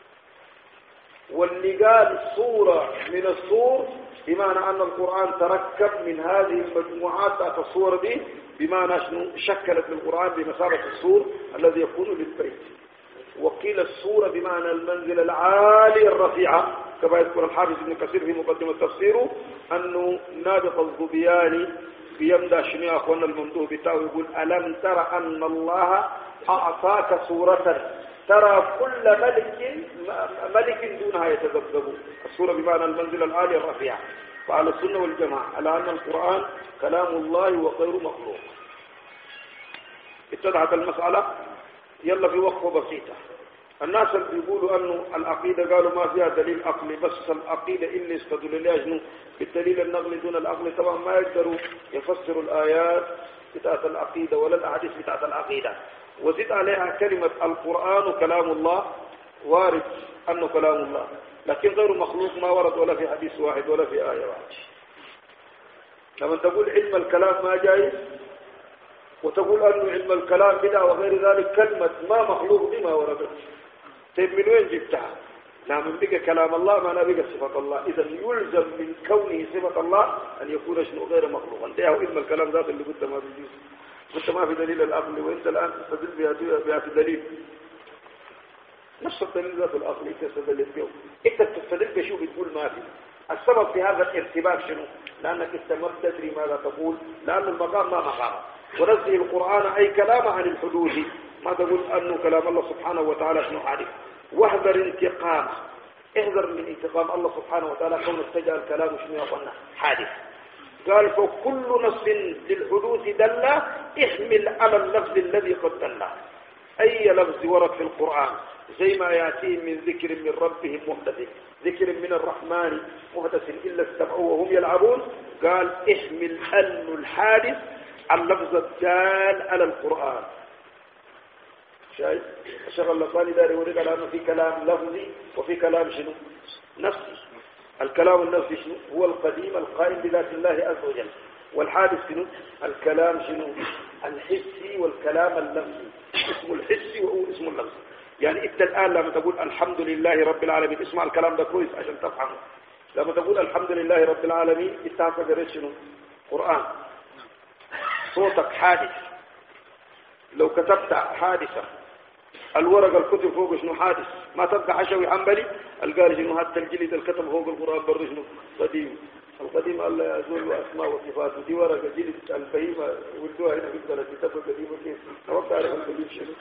Speaker 1: واللي قال سورة من السور بمعنى أن القرآن تركب من هذه المجموعات تحت الصور دي، بمعنى شنو شكلت القرآن بمثابة السور الذي يكون للبيت. وقيل السورة بمعنى المنزل العالي الرفيعة، كما يذكر الحافظ ابن كثير في مقدمة تفسيره أنه نابغ الظبياني بيمدى شنو أخوانا الممدوح بتاعه يقول: ألم ترى أن الله أعطاك سورة ترى كل ملك ملك دونها يتذبذب. السورة بمعنى المنزل العالي الرفيع. فعلى السنة والجماعة على أن القرآن كلام الله وغير مخلوق. اتضحت المسألة. يلا في وقفة بسيطة. الناس اللي بيقولوا أنه العقيدة قالوا ما فيها دليل عقلي، بس العقيدة اللي استدلوا لها شنو بالدليل النقلي دون العقل، طبعا ما يقدروا يفسروا الآيات بتاعت العقيدة ولا الأحاديث بتاعت العقيدة. وزد عليها كلمة القرآن كلام الله، وارد أنه كلام الله، لكن غير مخلوق ما ورد ولا في حديث واحد ولا في آية واحدة. لما تقول علم الكلام ما جايز، وتقول أنه علم الكلام بدعة وغير ذلك، كلمة ما مخلوق دي ما وردت. طيب من وين جبتها؟ لما بقى كلام الله ما بقى صفة الله، إذا يلزم من كونه صفة الله أن يكون شنو غير مخلوق. انتهى علم الكلام ذات اللي قلت ما بيجوز، قلت ما في دليل العقل، وانت الآن تستدل بها في دليل نفس الدليل ذات العقل انت تستدل به. انت تستدل بشو بتقول ما في. السبب في هذا الارتباك شنو؟ لأنك انت ما تدري ماذا تقول، لأن المقام ما مقام. ونزل القرآن أي كلام عن الحدود، ما تقول أنه كلام الله سبحانه وتعالى شنو حادث. واحذر انتقامه، احذر من انتقام الله سبحانه وتعالى كون استجاء الكلام شنو يقولنا حادث. قال: فكل نص للحدوث دل احمل على اللفظ الذي قد دل. أي لفظ ورد في القرآن زي ما يأتيهم من ذكر من ربهم محدث، ذكر من الرحمن محدث إلا استمعوه وهم يلعبون، قال احمل أن الحادث اللفظ الدال على القرآن. شايف الشغل اللفظاني داري ورد على أنه في كلام لفظي وفي كلام شنو نفسي. الكلام النفسي شنو هو القديم القائم بذات الله عز وجل، والحادث شنو الكلام شنو الحسي والكلام اللفظي. اسمه الحسي وهو اسمه اللفظي. يعني انت الآن لما تقول الحمد لله رب العالمين، اسمع الكلام ده كويس عشان تفهمه. لما تقول الحمد لله رب العالمين انت هتقرأ شنو قرآن. صوتك حادث. لو كتبت حادثة الورق الكتب فوق شنو حادث، ما تبقى حشوي حنبلي القاري شنو حتى الجلد الكتب فوق القرآن بر شنو قديم. القديم الله يزول أسماء وصفاته، دي ورقة جلد البهيمة ولدوها هنا في البلد تبقى قديمة كيف؟ ما بتعرف القديم شنو.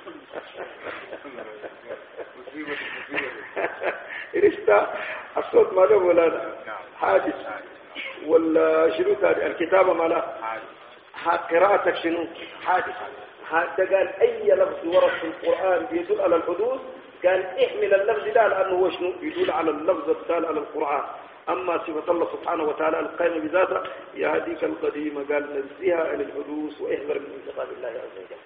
Speaker 1: إرشتا الصوت ما له ولا لا حادث، ولا شنو تاني الكتابة ما لا قراءتك شنو حادث. هذا قال أي لفظ ورد في القرآن بيدل على الحدوث، قال احمل اللفظ ده لأنه هو شنو يدل على اللفظ الدال على القرآن. أما صفة الله سبحانه وتعالى القائمة بذاته يا هديك القديمة قال نزهها عن الحدوث واحذر من انتقام الله عز وجل.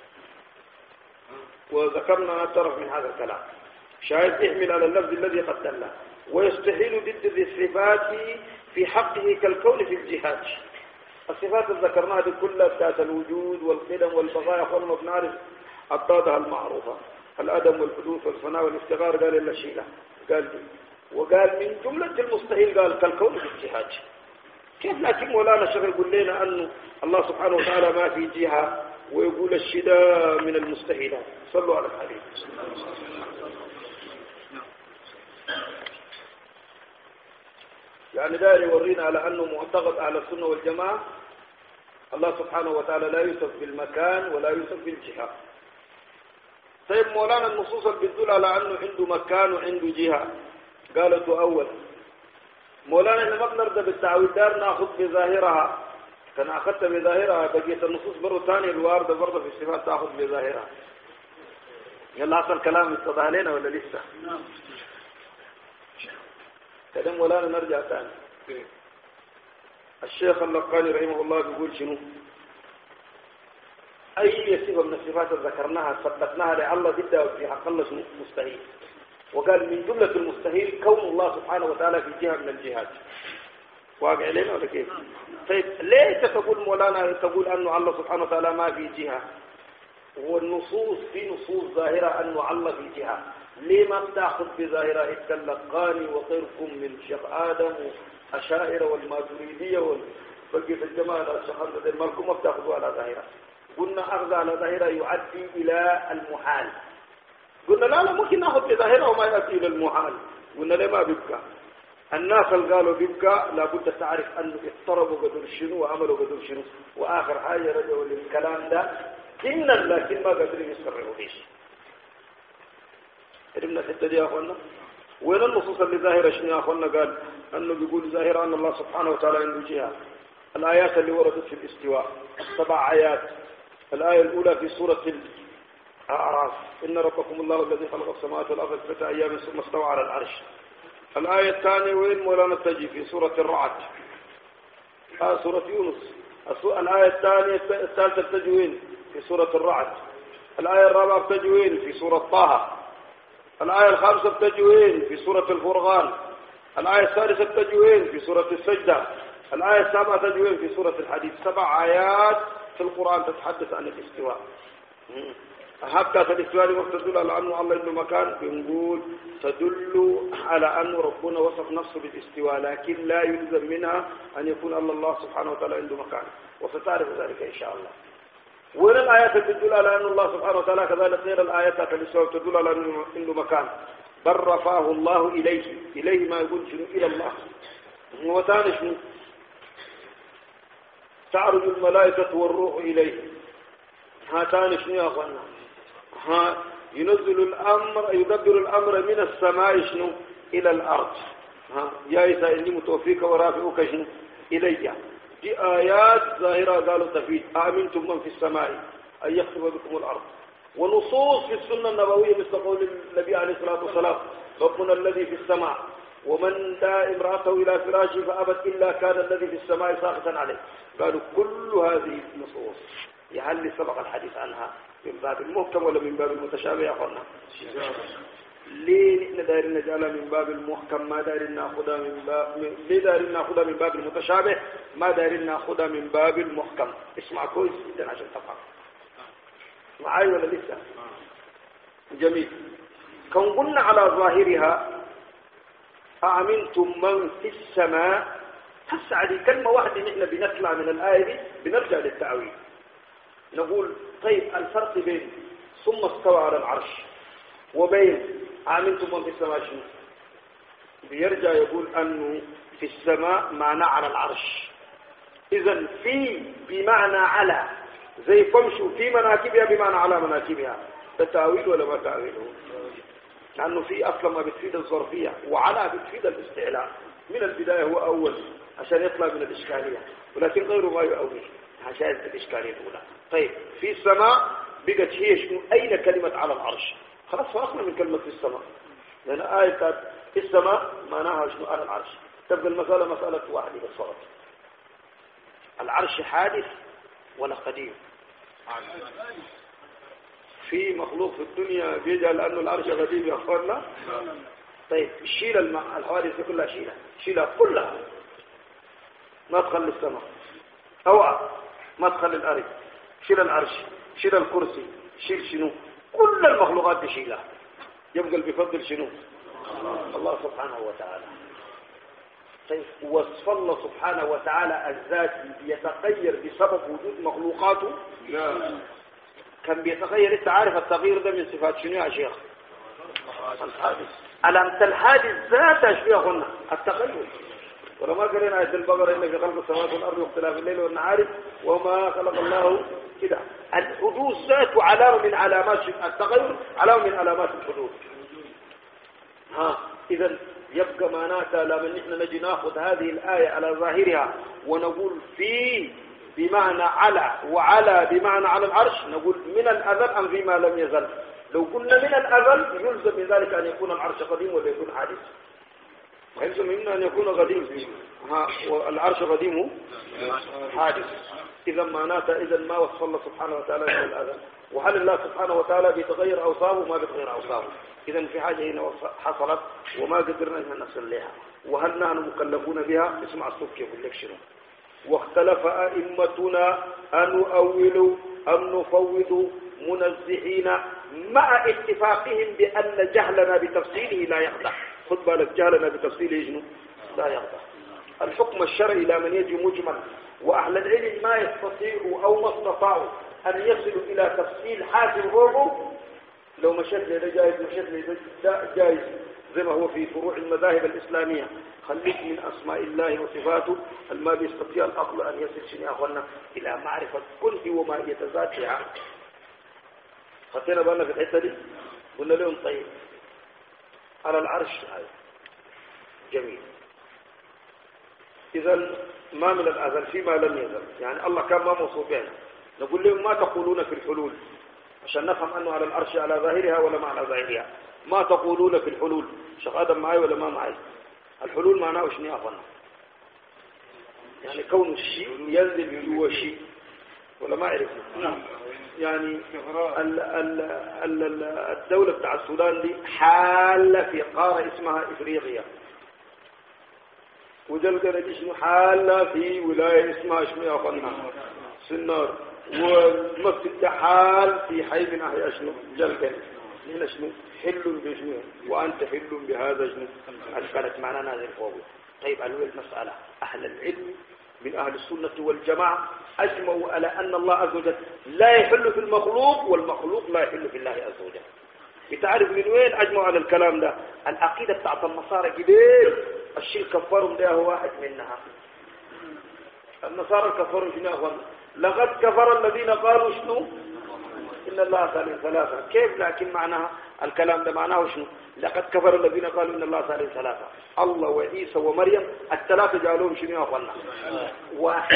Speaker 1: وذكرنا طرف من هذا الكلام. شاهد احمل على اللفظ الذي قد دل. ويستحيل ضد الصفات في حقه كالكون في الجهاد. الصفات اللي ذكرناها دي كلها بتاعت الوجود والقدم والبقاء اخوانا بنعرف اضدادها المعروفه، الادم والحدوث والفناء والافتقار. قال الا شيء لا قال دي. وقال من جمله المستحيل قال كالكون باجتهاد. كيف؟ لكن مولانا شغل يقول لنا انه الله سبحانه وتعالى ما في جهه ويقول الشداء من المستحيلات. صلوا على الحبيب. يعني داري يورينا على أنه معتقد أهل السنة والجماعة الله سبحانه وتعالى لا يوصف بالمكان ولا يوصف بالجهة. طيب مولانا النصوص اللي بتدل على أنه عنده مكان وعنده جهة قالوا تؤول. مولانا إن ما بنرضى بالتعويل دار ناخذ بظاهرها، كان أخذت بظاهرها بقية النصوص برضه ثاني الواردة برضه في الصفات تأخذ بظاهرها. يلا أصل كلام اتضح لنا ولا لسه؟ نعم. كلام مولانا نرجع ثاني. الشيخ اللقاني رحمه الله بيقول شنو؟ أي صفة من الصفات اللي ذكرناها ثبتناها لله ضدها في حق الله شنو؟ مستحيل. وقال من جملة المستحيل كون الله سبحانه وتعالى في جهة من الجهات. واقع لنا ولا كيف؟ طيب ليش تقول مولانا تقول أنه الله سبحانه وتعالى ما في جهة؟ والنصوص في نصوص ظاهرة أنه الله في جهة، ليه ما بتاخذ بظاهرة التلقاني وغيركم من شيخ آدم وأشاعرة والماتريدية والبقية الجماعة الشيخ مالكم ما بتاخذوا على ظاهرة؟ قلنا أخذ على ظاهرة يؤدي إلى المحال. قلنا لا لا ممكن ناخذ بظاهرة وما يؤدي إلى المحال. قلنا ليه ما بيبقى؟ الناس اللي قالوا بيبقى لابد تعرف أنه اضطربوا قدر شنو وعملوا قدر شنو، وآخر حاجة رجعوا للكلام ده كنا لكن ما قادرين يسترعوا ليش. علمنا الحتة دي يا أخوانا. وين النصوص اللي ظاهرة شنو يا أخوانا؟ قال أنه بيقول ظاهرة أن الله سبحانه وتعالى عنده جهة. الآيات اللي وردت في الاستواء سبع آيات. الآية الأولى في سورة الأعراف إن ربكم الله الذي خلق السماوات والأرض في ستة أيام ثم استوى على العرش. الآية الثانية وين مولانا تجي؟ في سورة الرعد. آه سورة يونس. الآية الثانية الثالثة تجي وين؟ في سورة الرعد. الآية الرابعة بتجي وين؟ في سورة طه. الآية الخامسة بتجي وين؟ في سورة الفرقان. الآية السادسة بتجي وين؟ في سورة السجدة. الآية السابعة تجي وين؟ في سورة الحديث. سبع آيات في القرآن تتحدث عن الاستواء. حتى الاستواء وقت تدل على أنه الله عنده مكان، بنقول تدل على أن ربنا وصف نفسه بالاستواء، لكن لا يلزم منها أن يكون الله سبحانه وتعالى عنده مكان، وستعرف ذلك إن شاء الله. وين الآيات اللي تدل على أن الله سبحانه وتعالى كذلك غير الآيات التي تدل على أنه عنده مكان؟ بل رفعه الله إليه. إليه ما يقول شنو؟ إلى الله. وثاني شنو؟ تعرج الملائكة والروح إليه. هاتان شنو يا أخوانا؟ ها ينزل الأمر يدبر الأمر من السماء شنو؟ إلى الأرض. ها يا عيسى إني متوفيك ورافعك شنو؟ إلي. دي آيات ظاهرة قالوا تفيد. آمنتم من في السماء أن يخسف بكم الأرض. ونصوص في السنة النبوية مثل قول النبي عليه الصلاة والسلام ربنا الذي في السماء ومن دعا امرأته إلى فراشه فأبت إلا كان الذي في السماء ساخطا عليه. قالوا كل هذه النصوص يهل سبق الحديث عنها من باب المحكم ولا من باب المتشابه يا أخوانا؟ ليه نحن دايرين نجعلها من باب المحكم، ما دايرين ناخذها من باب ليه دايرين ناخذها من باب المتشابه، ما دايرين ناخذها من باب المحكم؟ اسمع كويس جدا عشان تفهم معاي ولا لسه؟ جميل. كون قلنا على ظاهرها أأمنتم من في السماء، هسه دي كلمة واحدة نحن بنطلع من الآية دي بنرجع للتعويل. نقول طيب الفرق بين ثم استوى على العرش وبين أأمنتم من في السماء شنو؟ بيرجع يقول أنه في السماء معنى على العرش. إذن في بمعنى على، زي فمشوا في مناكبها بمعنى على مناكبها. ده تأويل ولا ما تأويله؟ لأنه في أصلا ما بتفيد الظرفية، وعلى بتفيد الاستعلاء. من البداية هو أول عشان يطلع من الإشكالية، ولكن غيره ما يؤول عشان الإشكالية الأولى. طيب في السماء بقت هي شنو؟ أين كلمة على العرش؟ خلاص فرقنا من كلمة في السماء، لأن آية في السماء معناها شنو؟ على العرش. تبقى المسألة مسألة واحدة بالصوت. العرش حادث ولا قديم؟ في مخلوق في الدنيا بيجعل أنه العرش قديم يا أخوانا؟ طيب شيل الماء الحوادث كلها، شيلها شيلها كلها، ما تخلي السماء أوعى، ما تخلي الأرض، شيل العرش، شيل الكرسي، شيل شنو؟ كل المخلوقات بشيلها. يبقى اللي بيفضل شنو؟ الله سبحانه وتعالى. طيب وصف الله سبحانه وتعالى الذاتي يتغير بسبب وجود مخلوقاته؟ لا. كان بيتغير. انت عارف التغيير ده من صفات شنو يا شيخ؟ الحادث. علامة الحادث ذاته شو يا اخوانا؟ التغير. ولما قرينا آية البقرة إن في خلق السماوات والأرض واختلاف الليل والنهار وما خلق الله كده. الحدوث ذاته علامة من علامات التغير، علامة من علامات الحدوث. ها إذا يبقى معناتها لما نحن نجي ناخذ هذه الآية على ظاهرها ونقول في بمعنى على وعلى بمعنى على العرش، نقول من الأزل أم فيما لم يزل. لو قلنا من الأزل يلزم من ذلك أن يكون العرش قديم ولا يكون حادث، يلزم منا أن يكون قديم، ها والعرش قديم حادث. إذا معناتها إذا ما وصف الله سبحانه وتعالى من الأزل. وهل الله سبحانه وتعالى بيتغير أوصافه؟ ما بيتغير أوصافه. إذا في حاجة هنا حصلت وما قدرنا أن نصل لها. وهل نحن مكلفون بها؟ اسمع الصوت يقول لك شنو. واختلف أئمتنا أن نؤول أم نفوض منزهين مع اتفاقهم بأن جهلنا بتفصيله لا يخضع. خذ بالك، جهلنا بتفصيله شنو؟ لا يخضع. الحكم الشرعي لا من يجي مجمل، وأهل العلم ما يستطيعوا أو ما استطاعوا أن يصلوا إلى تفصيل حاسم روحه. لو مشت لي جائز مشت لي جائز زي ما هو في فروع المذاهب الإسلامية. خليك من أسماء الله وصفاته ما بيستطيع العقل أن يصل شنو يا أخوانا إلى معرفة كل وما يتزاتها. خطينا بالنا في الحتة دي، قلنا لهم طيب على العرش هذا جميل. إذا ما من الأزل فيما لم يزل، يعني الله كان ما موصوف بنا. نقول لهم ما تقولون في الحلول عشان نفهم أنه على العرش على ظاهرها ولا ما على ظاهرها. ما تقولون في الحلول، شيخ آدم معي ولا ما معي؟ الحلول معناه شنو يا أخوانا؟ يعني كون الشيء ينزل جوا شيء ولا ما عرفنا؟ نعم. يعني ال ال ال الدولة بتاع السودان دي حالة في قارة اسمها إفريقيا، وجلقنا دي شنو حالة في ولاية اسمها شنو يا أخوانا؟ سنار. والمسجد ده حال في حي من أحياء شنو؟ جلقنا. هنا شنو؟ حل بشنو؟ وأنت حل بهذا شنو؟ البلد معنا نازل فوق. طيب ألوه المسألة، أهل العلم من أهل السنة والجماعة أجمعوا على أن الله عز وجل لا يحل في المخلوق والمخلوق لا يحل في الله عز وجل. بتعرف من وين أجمعوا على الكلام ده؟ العقيدة بتاعت النصارى كبير، الشيء كفرهم ده هو واحد منها. النصارى كفروا شنو؟ لقد كفر الذين قالوا شنو؟ إن الله ثالث ثلاثة. كيف؟ لكن معناها الكلام ده معناه شنو؟ لقد كفر الذين قالوا إن الله ثالث ثلاثة. الله وعيسى ومريم الثلاثة جعلوهم شنو يا أخوانا؟ واحد.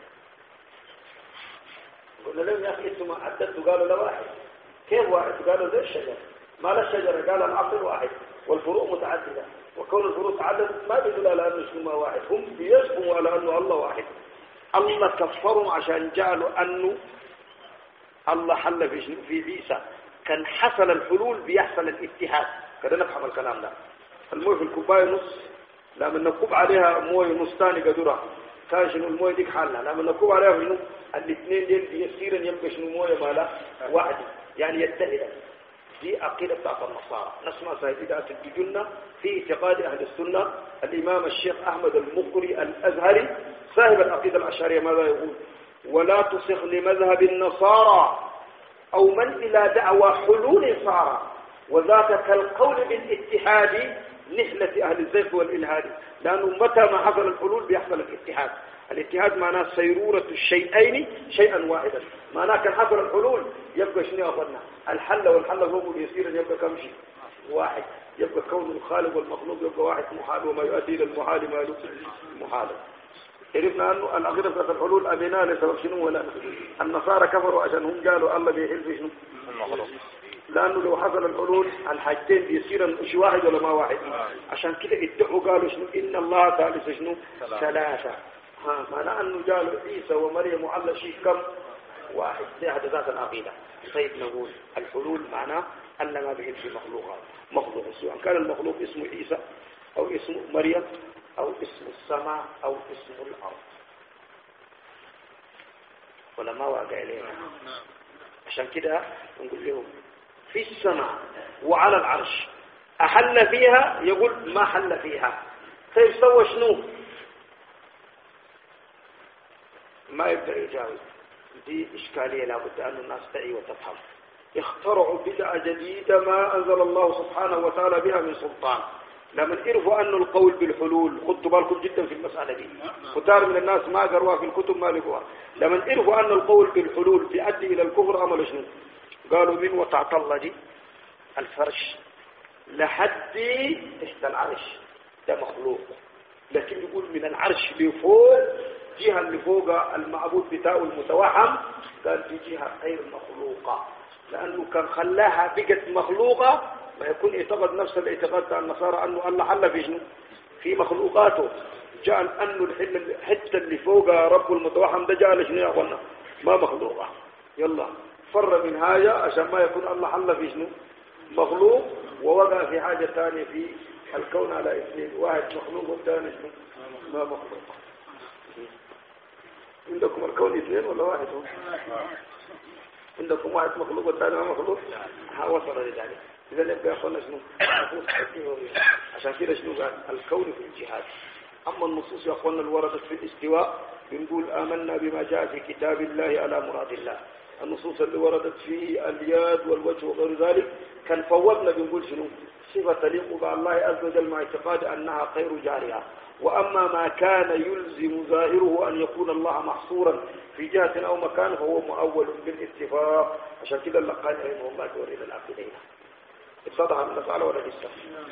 Speaker 1: قلنا لهم يا أخي أنتم عددتوا قالوا لا واحد. كيف واحد؟ قالوا زي الشجرة. ما لا الشجرة، قال العقل واحد والفروع متعددة، وكون الفروع تعدد ما بيدل على أنه شنو ما واحد. هم بيزعموا على أنه الله واحد. الله كفروا عشان جعلوا أنه الله حل في في عيسى. كان حصل الحلول بيحصل الاتحاد. كده نفهم الكلام ده. المويه في الكوبايه نص، لما نكب عليها مويه نص ثاني قدرها كان شنو المويه ديك حالها. لما نكب عليها شنو الاثنين دول يصير يبقى شنو مويه مالها واحد، يعني يتحد. دي عقيده بتاعت النصارى. نسمع سيدات الدجنة في اعتقاد اهل السنه. الامام الشيخ احمد المقري الازهري صاحب العقيده الاشعريه ماذا يقول؟ ولا تصغ لمذهب النصارى أو من إلى دعوى حلول صار، وذاك كالقول بالاتحاد نحلة أهل الزيغ والإلهاد. لأنه متى ما حصل الحلول بيحصل الاتحاد. الاتحاد معناه سيرورة الشيئين شيئا واحدا. معناه كان حصل الحلول يبقى شنو أخذنا؟ الحل والحل هو يصير يبقى كم شيء؟ واحد. يبقى كون الخالق والمخلوق يبقى واحد محال، وما يؤدي إلى المحال ما يؤدي محال. عرفنا أنه العقيدة في الحلول أبناء لسبب شنو؟ ولا النصارى كفروا عشان هم قالوا الله بيحل في شنو؟ المخلوق. لأنه لو حصل الحلول الحاجتين بيصير شيء واحد ولا ما واحد. عشان كده ادعوا قالوا شنو؟ إن الله ثالث شنو؟ ثلاثة. ها معناه أنه قالوا عيسى ومريم وعلى شيء كم؟ واحد. دي هذا ذات العقيدة. طيب نقول الحلول معناه أن ما بيحل في مخلوقات. مخلوق سواء كان المخلوق اسمه عيسى أو اسمه مريم أو اسم السماء أو اسم الأرض، ولا ما واقع إلينا. عشان كده نقول لهم في السماء وعلى العرش أحل فيها، يقول ما حل فيها. طيب سوى شنو؟ ما يقدر يجاوب. دي إشكالية لابد أن الناس تعي وتفهم. اخترعوا بدعة جديدة ما أنزل الله سبحانه وتعالى بها من سلطان. لما تعرفوا أن القول بالحلول، خدوا بالكم جدا في المسألة دي. كتار من الناس ما قروا في الكتب ما لقوها. لما تعرفوا أن القول بالحلول بيؤدي إلى الكفر، عملوا شنو؟ قالوا من وتعت الله دي الفرش لحد تحت العرش ده مخلوق، لكن يقول من العرش لفوق جهة اللي فوق المعبود بتاعه المتوهم قال في جهة غير مخلوقة، لأنه كان خلاها بقت مخلوقة ما يكون اعتقد نفس الاعتقاد بتاع النصارى أنه الله حل في شنو في مخلوقاته، جعل أنه الحتة اللي فوق رب المتوهم ده جعل شنو يا أخوانا ما مخلوقة. يلا فر من هذا عشان ما يكون الله حل في شنو مخلوق، ووقع في حاجة ثانية في الكون على اثنين، واحد مخلوق والثاني شنو ما مخلوق. عندكم الكون اثنين ولا واحد هو؟ عندكم واحد مخلوق والثاني ما مخلوق؟ ها وصل لذلك. إذا نبقى يقولنا شنو عشان كده شنو قال الكون في الجهاد. أما النصوص يقولنا الوردت في الاستواء بنقول آمنا بما جاء في كتاب الله على مراد الله. النصوص اللي وردت في اليد والوجه وغير ذلك كان فوضنا بنقول شنو صفة تليق بالله عز وجل مع اعتقاد أنها خير جارها. وأما ما كان يلزم ظاهره أن يكون الله محصورا في جهة أو مكان فهو مؤول بالاتفاق. عشان كده اللي قال رحمه الله توريد العقيدين اتضح من المسألة ولا لسه.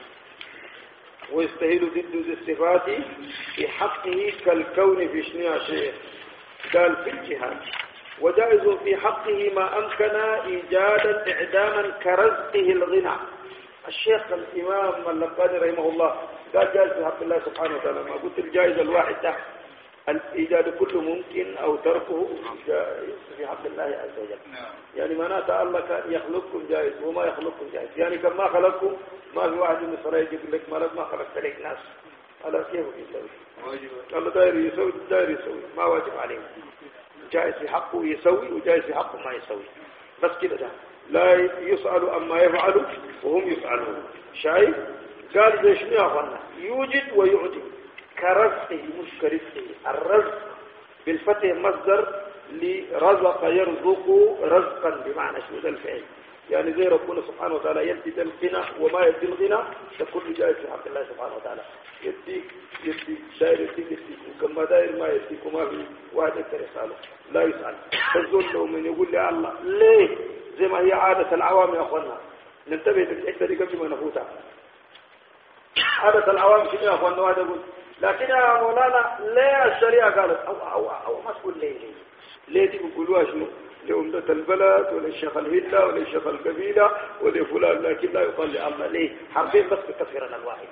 Speaker 1: ويستهيل ضد ذي الصفات في حقه كالكون في شنو شيء قال في الجهاد. وجائز في حقه ما أمكن إيجادا إعداما كرزقه الغنى. الشيخ الإمام اللقاني رحمه الله قال جائز في حق الله سبحانه وتعالى. ما قلت الجائز الواحد ده الإيجاد كله ممكن أو تركه جائز في حق الله عز وجل. يعني معناته الله كان يخلقكم جائز وما يخلقكم جائز. يعني كما خلقكم ما في واحد من إسرائيل يقول لك مالك ما خلقت لك ناس على كيف يسوي الله داير يسوي داير يسوي ما واجب عليه. جائز في حقه يسوي وجائز في حقه ما يسوي بس كده ده لا يسأل أما يفعل وهم يفعلون. شايف قال زي شنو يا أخوانا يوجد ويعدم كرزقه مش كرزقه. الرزق بالفتح مصدر لرزق يرزق رزقا بمعنى شنو ده الفعل. يعني زي ربنا سبحانه وتعالى يدي الغنى وما يدي الغنى ده كله جائز في حق الله سبحانه وتعالى. يديك يديك داير يديك يديك وكما داير ما يديك وما في واحد يقدر يسأله لا يسأل. فالظن لو من يقول لي الله ليه زي ما هي عادة العوام يا أخوانا ننتبه للحتة دي قبل ما نفوتها. عادة العوام شنو يا أخوانا واحد يقول لكن يا مولانا ليه الشريعة قالت أو أو أو ما تقول ليه ليه ليه دي بيقولوها شنو لأمدة البلد ولا الشيخ الهلة ولا الشيخ القبيلة ولا فلان لكن لا يقال لله ليه حرفين بس بتكفرنا الواحد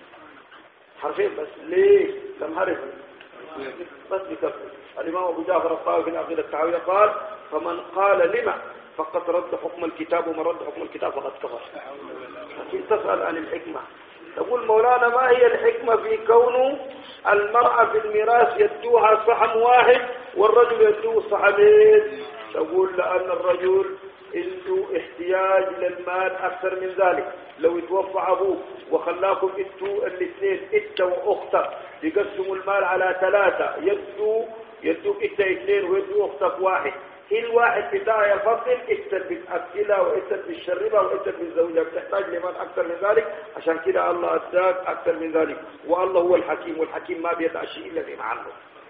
Speaker 1: حرفين بس ليه لم هرف بس بكفر. الإمام أبو جعفر الطاوي في العقيدة التحوية قال فمن قال لما فقد رد حكم الكتاب ومن رد حكم الكتاب فقد كفر. لكن تسأل عن الحكمة تقول مولانا ما هي الحكمة في كون المرأة في الميراث يدوها صحن واحد والرجل يدوه صحنين؟ تقول لأن الرجل عنده احتياج للمال أكثر من ذلك. لو يتوفى أبوه وخلاكم انتوا الاثنين انت وأختك يقسموا المال على ثلاثة يدوا يدوك انت اثنين ويدوا أختك واحد كل واحد بتاعي يفضل انت بتأكلها وانت بتشربها وانت بالزوجة بتحتاج لمال أكثر من ذلك. عشان كده الله أداك أكثر من ذلك والله هو الحكيم والحكيم ما بيدع شيء إلا في محله.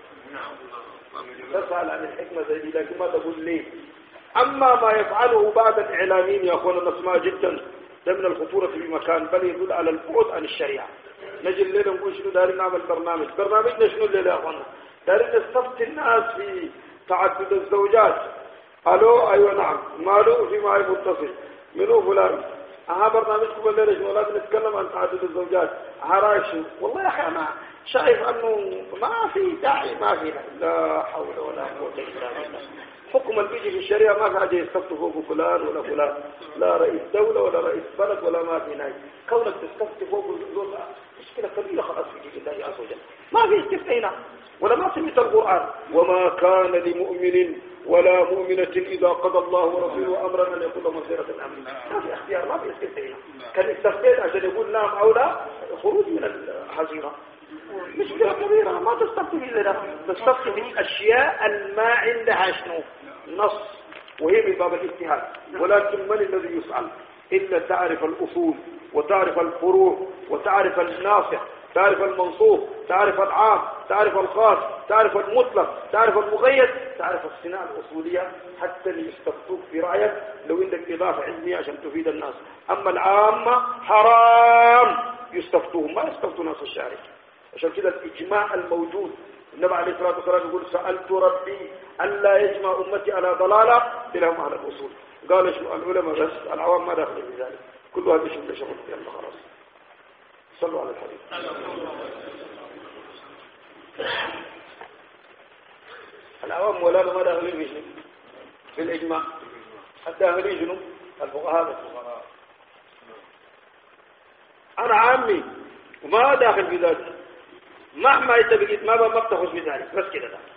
Speaker 1: تسأل عن الحكمة زي دي لكن ما تقول ليه. أما ما يفعله بعض الإعلاميين يا أخوانا نسمع جدا ده من الخطورة في مكان بل يدل على البعد عن الشريعة. نجي الليلة نقول شنو دارين نعمل برنامج برنامجنا شنو الليلة يا أخوانا دارين نستفتي الناس في تعدد الزوجات. ألو أيوة نعم مالو في معي متصل منو فلان أها برنامجكم الليلة شنو لازم نتكلم عن تعدد الزوجات. أها رأيك شنو والله يا أخي أنا شايف أنه ما في داعي ما في لا حول ولا قوة إلا بالله. حكم البيجي في الشريعة ما في حاجة يستفتوا فوق فلان ولا فلان لا رئيس دولة ولا رئيس بلد ولا ما في ناي. كونك تستفتي فوق الزول مشكلة كبيرة خلاص في دين الله عز وجل ما في استفتاء هنا ولا ما سمعت القرآن وما كان لمؤمن ولا مؤمنة إذا قضى الله ورسوله أمرا أن يكون مصيرة الأمر. ما في اختيار ما في استفتاء هنا. كان استفتاء عشان يقول نعم أو لا خروج من الحظيرة. مشكلة كبيرة ما تستفتي في ذلك تستفتي في الأشياء الما عندها شنو نص وهي من باب الاجتهاد. ولكن من الذي يسأل إلا تعرف الأصول وتعرف الفروع وتعرف الناصح تعرف المنصوب، تعرف العام، تعرف الخاص، تعرف المطلق، تعرف المقيد، تعرف الصناعة الأصولية حتى اللي يستفتوك في رأيك لو عندك إضافة علمية عشان تفيد الناس. أما العامة حرام يستفتوهم، ما يستفتوا ناس الشارع. عشان كده الإجماع الموجود النبي عليه الصلاة والسلام يقول سألت ربي ألا يجمع أمتي على ضلالة بلهم أهل الأصول. قال العلماء بس، العوام ما داخل في ذلك، كل واحد يشوف له شغل. يلا خلاص صلوا على الحبيب. العوام ولا ما داخلين في شيء في الإجماع. الداخلين شنو؟ الفقهاء والفقهاء. أنا عامي وما داخل في ذلك، مهما يتبقيت ما ما بتخش في ذلك، بس كده ده.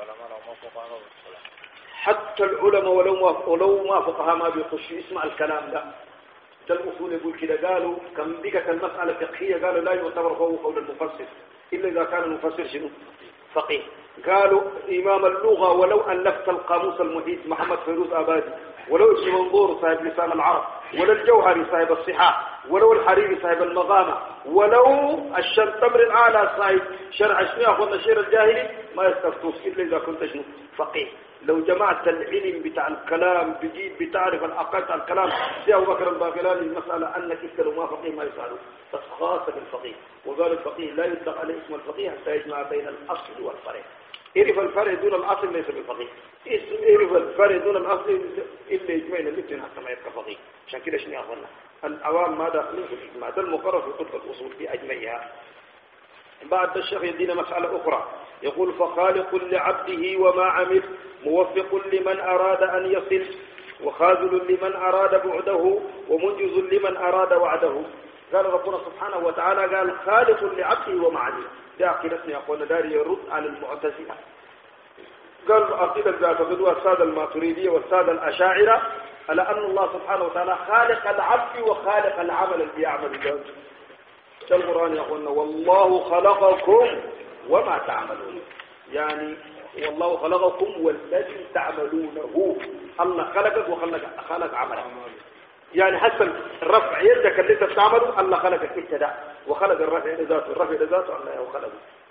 Speaker 1: حتى العلماء ولو ما ولو ما فقهاء ما بيخش يسمع الكلام ده. الأصول يقول كده، قالوا كم بقت المسألة فقهية قالوا لا يعتبر هو قول المفسر إلا إذا كان المفسر شنو؟ فقيه. قالوا إمام اللغة ولو ألفت القاموس المحيط محمد فيروز آبادي، ولو ابن منظور صاحب لسان العرب، ولو الجوهري صاحب الصحاح، ولو الحريري صاحب المغامة، ولو الشنتمر الأعلى صاحب شرع شنو أخونا الشير الجاهلي، ما يستفتوك إلا إذا كنت شنو؟ فقيه. لو جمعت العلم بتاع الكلام بجيت بتعرف الأقل بتاع الكلام زي أبو بكر الباقلاني المسألة أنك إنت لو ما فقيه ما يسألوا، بس خاصة بالفقيه. وقال الفقيه لا يطلق عليه اسم الفقيه حتى يجمع بين الأصل والفرع. اعرف الفرع دون الأصل ليس بالفقيه، اعرف الفرع دون الأصل إلا يجمعنا الاثنين حتى ما يبقى فقيه. عشان كده شنو أخوانا العوام ما داخلين في الإجماع، ده المقرر في كتب الأصول بأجمعها. بعد الشيخ يدينا مسألة أخرى يقول فخالق لعبده وما عمل، موفق لمن أراد أن يصل، وخاذل لمن أراد بعده، ومنجز لمن أراد وعده. قال ربنا سبحانه وتعالى قال خالق لعبده وما عمل. ده عقيدتنا يا أخوانا داري يرد على المعتزلة. قال عقيدة بيعتقدوها السادة الماتريدية والسادة الأشاعرة على أن الله سبحانه وتعالى خالق العبد وخالق العمل الذي يعمل ذلك. القرآن يقولنا والله خلقكم وما تعملون، يعني والله خلقكم والذي تعملونه. الله خلقك وخلق خلق عملك، يعني حسن الرفع يدك اللي انت بتعمله الله خلقك ابتداء وخلق الرفع لذاته، الرفع لذاته الله خلقه.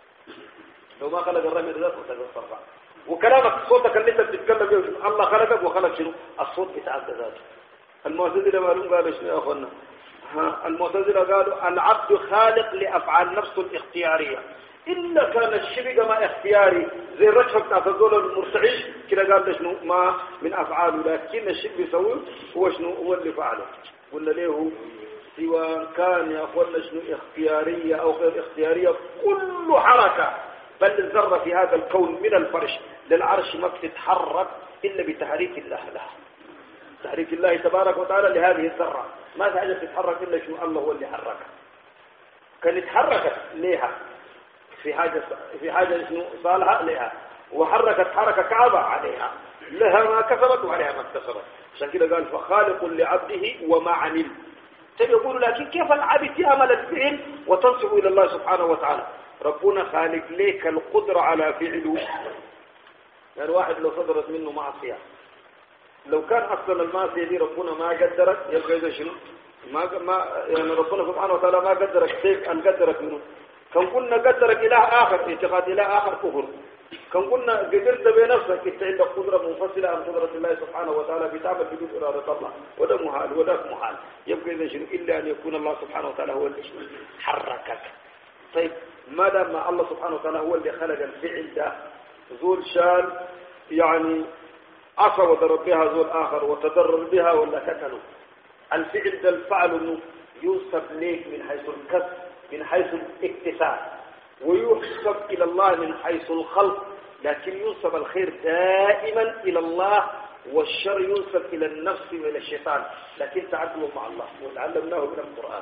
Speaker 1: لو ما خلق الرفع لذاته تتصرف. وكلامك صوتك اللي انت بتتكلم به الله خلقك وخلق شنو؟ الصوت بتاع ذاته. المعتزلة قالوا قالوا شنو يا اخوانا؟ المعتزلة قالوا العبد خالق لأفعال نفسه الاختيارية، إلا كان الشيء ما اختياري زي الرجفة بتاعت الزول المرتعش كده قال شنو ما من أفعاله، لكن الشيء بيسويه هو شنو هو اللي فعله. قلنا له سواء كان يا أخوانا شنو اختيارية أو غير اختيارية كل حركة بل الذرة في هذا الكون من الفرش للعرش ما بتتحرك إلا بتحريك الله لها، تحريك الله تبارك وتعالى لهذه الذرة. ما في حاجة تتحرك إلا شنو الله هو اللي حركها. كان اتحركت ليها في حاجة في حاجة شنو صالحة لها، وحركت حركة كعبة عليها، لها ما كسبت وعليها ما اكتسبت. عشان كده قال فخالق لعبده وما عمل. طيب يقول لكن كيف العبد يعمل الفعل وتنسب إلى الله سبحانه وتعالى؟ ربنا خالق ليك القدرة على فعله. يعني واحد لو صدرت منه معصية، لو كان أصلا المعصية دي ربنا ما قدرك يبقى إذا شنو ما ما يعني ربنا سبحانه وتعالى ما قدرك شيء أن قدرك منه. كان قلنا قدرك إله آخر اعتقاد إله آخر كفر. كان قلنا قدرت بنفسك أنت عندك قدرة منفصلة عن قدرة الله سبحانه وتعالى بتعمل بدون إرادة الله، وده محال وده محال. يبقى إذا شنو إلا أن يكون الله سبحانه وتعالى هو اللي حركك. طيب ما دام الله سبحانه وتعالى هو اللي خلق الفعل ده، زول شان يعني عصى وضرب بها زول آخر وتضرر بها ولا كتله، الفعل ده الفعل انه يوصف ليك من حيث الكسب من حيث الاكتساب، ويحسب إلى الله من حيث الخلق، لكن ينسب الخير دائما إلى الله والشر ينسب إلى النفس وإلى الشيطان، لكن تعدلوا مع الله وتعلمناه من القرآن.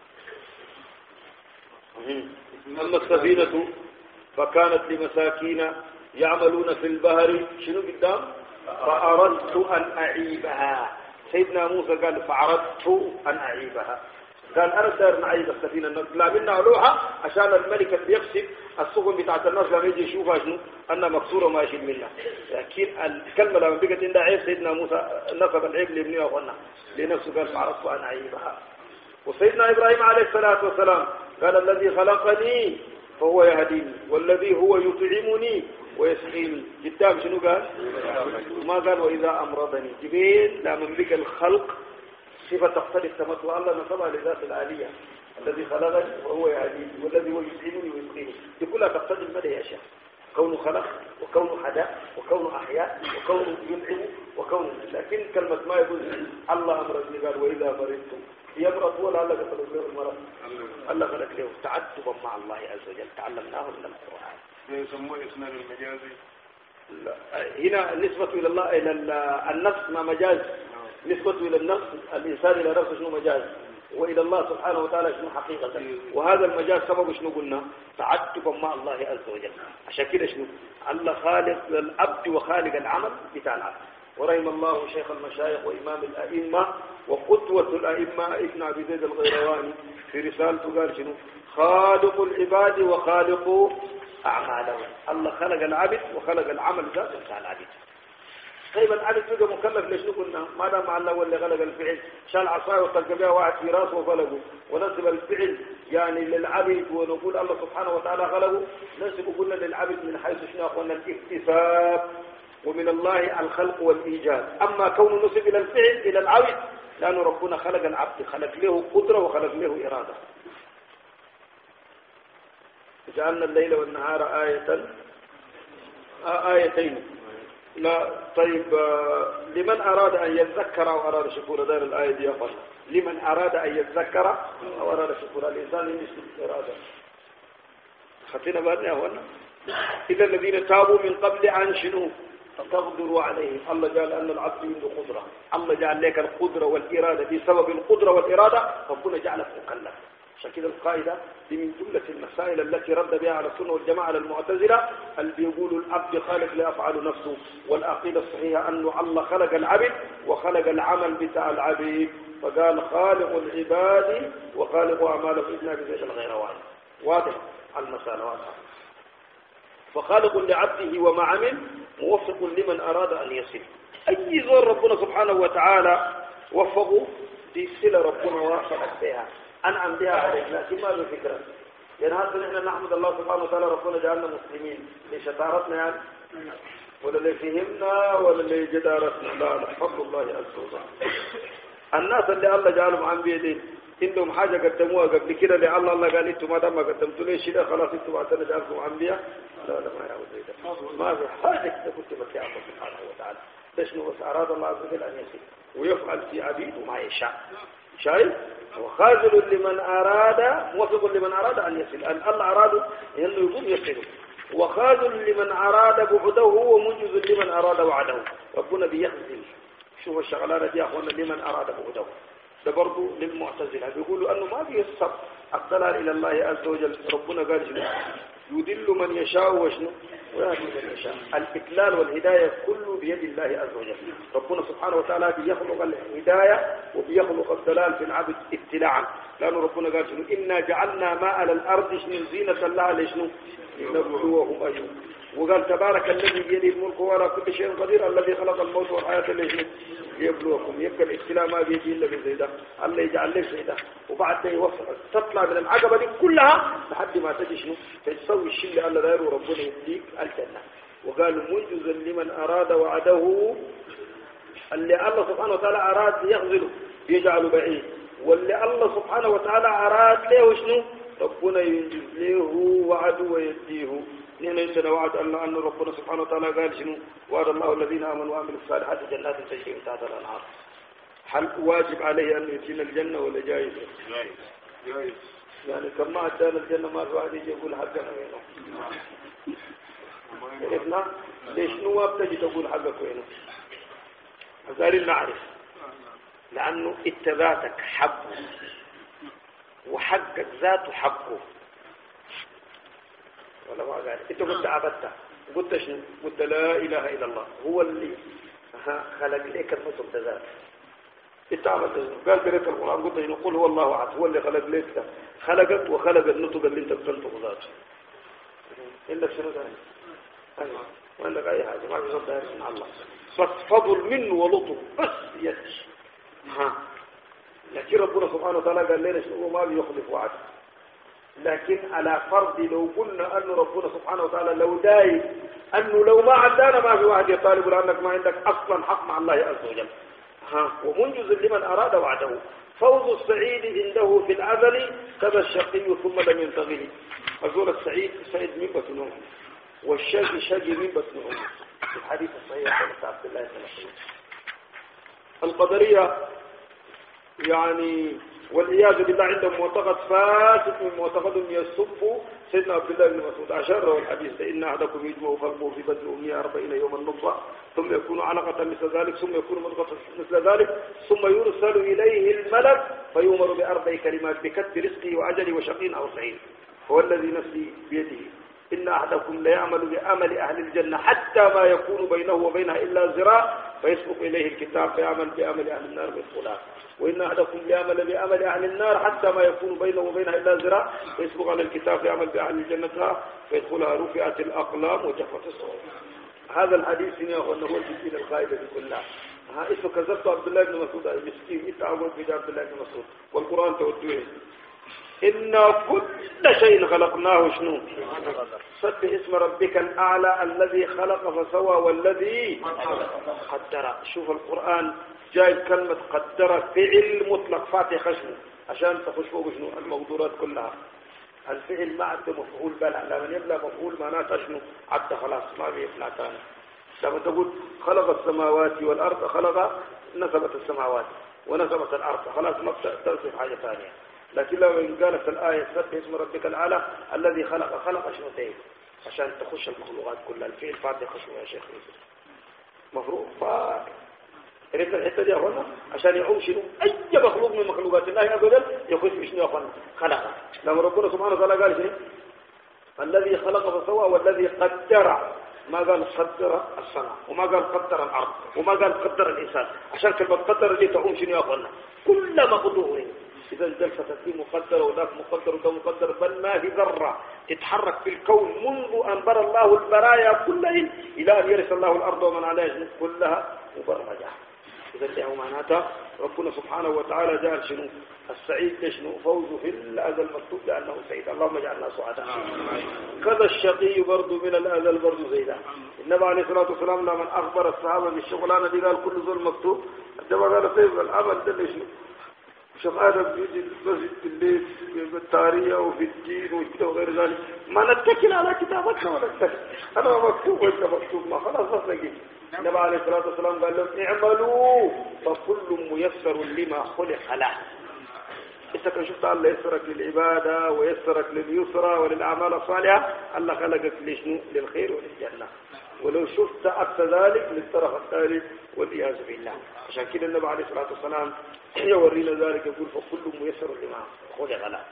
Speaker 1: أما السفينة فكانت لمساكين يعملون في البحر شنو قدام؟ فأردت أن أعيبها. سيدنا موسى قال فأردت أن أعيبها، قال أنا دار نعيب السفينة لا منا علوها عشان الملك اللي يقصد السفن بتاعت الناس لما يجي يشوفها شنو أنها مكسورة وما يشيل منها. لكن الكلمة لما بقت عندها عيب سيدنا موسى نسب العيب لابنه وأخونا لنفسه قال فأردت أن أعيبها. وسيدنا إبراهيم عليه الصلاة والسلام قال الذي خلقني فهو يهديني والذي هو يطعمني ويسقيني قدام شنو قال ما قال وإذا أمرضني جبين لا من بك الخلق صفة تقتضي التمثل الله نصبها لذات العالية الذي خلقني وهو يهديني والذي هو يطعمني ويسقيني دي كلها تقتضي المدى يا شيخ كونه خلق وكونه حداء وكونه أحياء وكونه ينعم وكونه لكن كلمة ما يقول الله أمرني قال وإذا مرضت يمرض ولا الله قتل له المرض الله خلق له تعدبا مع الله عز وجل تعلمناه من القرآن
Speaker 2: يسموه إسناد المجازي
Speaker 1: لا. هنا نسبة إلى الله إلى النفس ما مجاز نسبة إلى النفس الإنسان إلى نفسه شنو مجاز وإلى الله سبحانه وتعالى شنو حقيقة وهذا المجاز سبب شنو قلنا تعدبا مع الله عز وجل عشان كده شنو الله خالق العبد وخالق العمل بتاع العبد ورحم الله شيخ المشايخ وإمام الأئمة وقدوة الأئمة ابن أبي زيد الغيرواني في رسالته قال شنو خالق العباد وخالق أعمالهم الله خلق العبد وخلق العمل ذات بتاع العبد طيب العبد بقى مكلف ليش قلنا ما دام الله هو اللي خلق الفعل شال عصايه وطلق بها واحد في راسه وفلقه ونسب الفعل يعني للعبد ونقول الله سبحانه وتعالى خلقه نسب قلنا للعبد من حيث شنو قلنا الاكتساب ومن الله الخلق والإيجاد أما كون نسب إلى الفعل إلى العبد لأنه ربنا خلق العبد خلق له قدرة وخلق له إرادة جعلنا الليل والنهار آية آيتين لا طيب لمن أراد أن يتذكر أو أراد شكور دار الآية دي أفضل لمن أراد أن يتذكر أو أراد شكور الإنسان يمسك إرادة خطينا بالنا هنا إذا الذين تابوا من قبل أن شنو تقدروا عليهم الله جعل أن العبد عنده قدرة الله جعل لك القدرة والإرادة بسبب القدرة والإرادة ربنا جعلك مكلف عشان كده القاعدة دي من جملة المسائل التي رد بها على السنة والجماعة على المعتزلة اللي بيقولوا العبد خالق لا يفعل نفسه والعقيدة الصحيحة أنه الله خلق العبد وخلق العمل بتاع العبد فقال خالق العباد وخالق أعمالهم ابن أبي زيد الغيرواني واضح المسألة واضحة فخالق لعبده وما عمل موفق لمن أراد أن يصل أي زور ربنا سبحانه وتعالى وفقه دي سلة ربنا وافقت بها أنعم بها عليك لكن ما له فكرة لأن هذا نحن نحمد الله سبحانه وتعالى ربنا جعلنا مسلمين لشطارتنا يعني ولا اللي فهمنا ولا اللي جدارتنا لا لا فضل الله عز وجل الناس اللي الله جعلهم عن بيدين عندهم حاجة قدموها قبل كده لعل الله قال انتم ما دام قدمتوا لي شيء خلاص انتم اعتنا جعلكم انبياء لا لا ما يعود ذلك ما في حاجة كده كنت بكي الله سبحانه وتعالى تشنو بس أراد الله عز وجل أن يصير ويفعل في عبيده ما يشاء شايف وخاذل لمن أراد موفق لمن أراد أن يصل أن الله أراد أنه يقوم يصل وخاذل لمن أراد بعده ومنجز لمن أراد وعده ربنا بيخزل شوف الشغلانة دي يا أخوانا لمن أراد بعده ده برضو للمعتزلة بيقولوا أنه ما بيصب الضلال إلى الله عز وجل ربنا قال شنو يدل من يشاء وشنو ويهدي من يشاء الإكلال والهداية كله بيد الله عز وجل ربنا سبحانه وتعالى بيخلق الهداية وبيخلق الضلال في العبد ابتلاعا لأنه ربنا قال شنو إنا جعلنا ما على الأرض شنو زينة الله لشنو لنبلوهم أيهم وقال تبارك الذي بيده الملك وعلى كل شيء قدير الذي خلق الموت والحياة لشنو ليبلوكم يبقى الابتلاء ما بيجي إلا بزيدة الله يجعل لك زيدة وبعد ذلك يوفق تطلع من العقبة دي كلها لحد ما تجي شنو تسوي الشيء اللي الله دايره ربنا يديك الجنة وقال منجزا لمن أراد وعده اللي الله سبحانه وتعالى أراد يخذله يجعله بعيد واللي الله سبحانه وتعالى أراد له شنو ربنا ينجز له وعده ويديه نحن عندنا وعد الله أن ربنا سبحانه وتعالى قال شنو وعد الله الذين آمنوا وعملوا الصالحات جنات تجري من تحتها الأنهار هل واجب عليه أن يأتينا الجنة ولا جائز؟
Speaker 2: جائز جائز
Speaker 1: يعني كما أتانا الجنة ما في واحد يجي يقول حقنا وينه عرفنا ليش نواب تجي تقول حقك وينه قال نعرف لأنه اتباعتك حقه وحقك ذاته حقه ولا ما قال انت قلت عبدته قلت شنو قلت لا اله الا الله هو اللي خلق لك النطق ذات انت عبدته قال قريت القران قلت يقول هو الله احد هو اللي خلق لك خلقك وخلق النطق اللي انت بتنطق ذاته الا شنو ده ايوه ولا اي حاجه ما في صدق من الله بس فضل منه ولطف بس يدش ها لكن ربنا سبحانه وتعالى قال لنا شنو ما بيخلف وعده لكن على فرض لو قلنا أن ربنا سبحانه وتعالى لو داي أنه لو ما عدانا ما في واحد يطالب لأنك ما عندك أصلا حق مع الله عز وجل. ها ومنجز لمن أراد وعده. فوز السعيد عنده في الأزل كذا الشقي ثم لم ينتظر. أقول السعيد سعيد من بطن أمه والشقي شقي من بطن أمه في الحديث الصحيح عن عبد الله بن مسعود. القدرية يعني والعياذ بالله عندهم معتقد فاسد من معتقدهم يسب سيدنا عبد الله بن مسعود أشار الحديث إن أحدكم يجمع خلقه في بدن أمه أربعين يوما نطفة ثم يكون علقة مثل ذلك ثم يكون مضغة مثل ذلك ثم يرسل إليه الملك فيؤمر بأربع كلمات بكتب رزقه وأجله وشقي أو سعيد. هو الذي نفسي بيده إن أحدكم لا يعمل بأمل أهل الجنة حتى ما يكون بينه وبينها إلا ذراع فيسبق إليه الكتاب فيعمل بأمل أهل النار مثلا. وإن أحدكم يعمل بأمل أهل النار حتى ما يكون بينه وبينها إلا ذراع فيسبق على الكتاب فيعمل بأهل الجنة فيدخلها رفعت الأقلام وجفت الصحف. هذا الحديث هنا هو الدين القائدة كلها. ها إذا كذبت عبد الله بن مسعود المسكين إتعود بجد عبد الله بن مسعود والقرآن تودوه إنا كل شيء خلقناه شنو سبح اسم ربك الأعلى الذي خلق فسوى والذي قدر. شوف القرآن جاي كلمة قدر فعل مطلق فاتح شنو عشان تخشوا شنو الموضوعات كلها. الفعل ما عنده مفعول بلا لما يبلغ مفعول معناته شنو عد خلاص ما بيبلع ثاني. لما تقول خلق السماوات والأرض خلق نسبت السماوات ونسبت الأرض خلاص ما تصف حاجة ثانية. لكن لو قالت الآية سبح اسم ربك الأعلى الذي خلق خلق شنو تاني عشان تخش المخلوقات كلها. الفعل فاتح شنو يا شيخ مفروض فا عرفت الحته دي يا اخوانا عشان يعوم شنو اي مخلوق من مخلوقات الله عز وجل يخش شنو يا اخوانا خلق. لما ربنا سبحانه وتعالى قال شنو الذي خلق فسوى والذي قدر ما قال قدر السماء وما قال قدر الارض وما قال قدر الانسان عشان كلمه قدر اللي تعوم شنو يا اخوانا كل مقدور. إذا الجلسة دي مقدر وذاك مقدر وده مقدر بل ما في ذرة تتحرك في الكون منذ أن برى الله البرايا كلها إلى أن يرث الله الأرض ومن عليها كلها مبرمجة. إذا له معناتها ربنا سبحانه وتعالى جعل شنو السعيد شنو فوزه في الأزل مكتوب لأنه سعيد. اللهم اجعلنا سعداء. كذا الشقي برضو من الأزل برضو زيدا. النبي عليه الصلاة والسلام لما أخبر الصحابة بالشغلانة دي قال كل ذول مكتوب عندما قال طيب العمل ده شنو شوف آدم بيجي المسجد بالليل في التاريخ وفي الدين وكذا وغير ذلك ما نتكل على كتابتنا ولا نتكل أنا مكتوب وأنت مكتوب ما خلاص بس نجي. النبي عليه الصلاة والسلام قال لهم اعملوا فكل ميسر لما خلق له. إذا كان شفت الله يسرك للعبادة ويسرك لليسرى وللأعمال الصالحة الله خلقك لشنو للخير وللجنة. ولو شفت عكس ذلك للطرف الثالث والعياذ بالله. عشان كده النبي عليه الصلاة والسلام يورينا ذلك يقول فكل ميسر لما خلق له.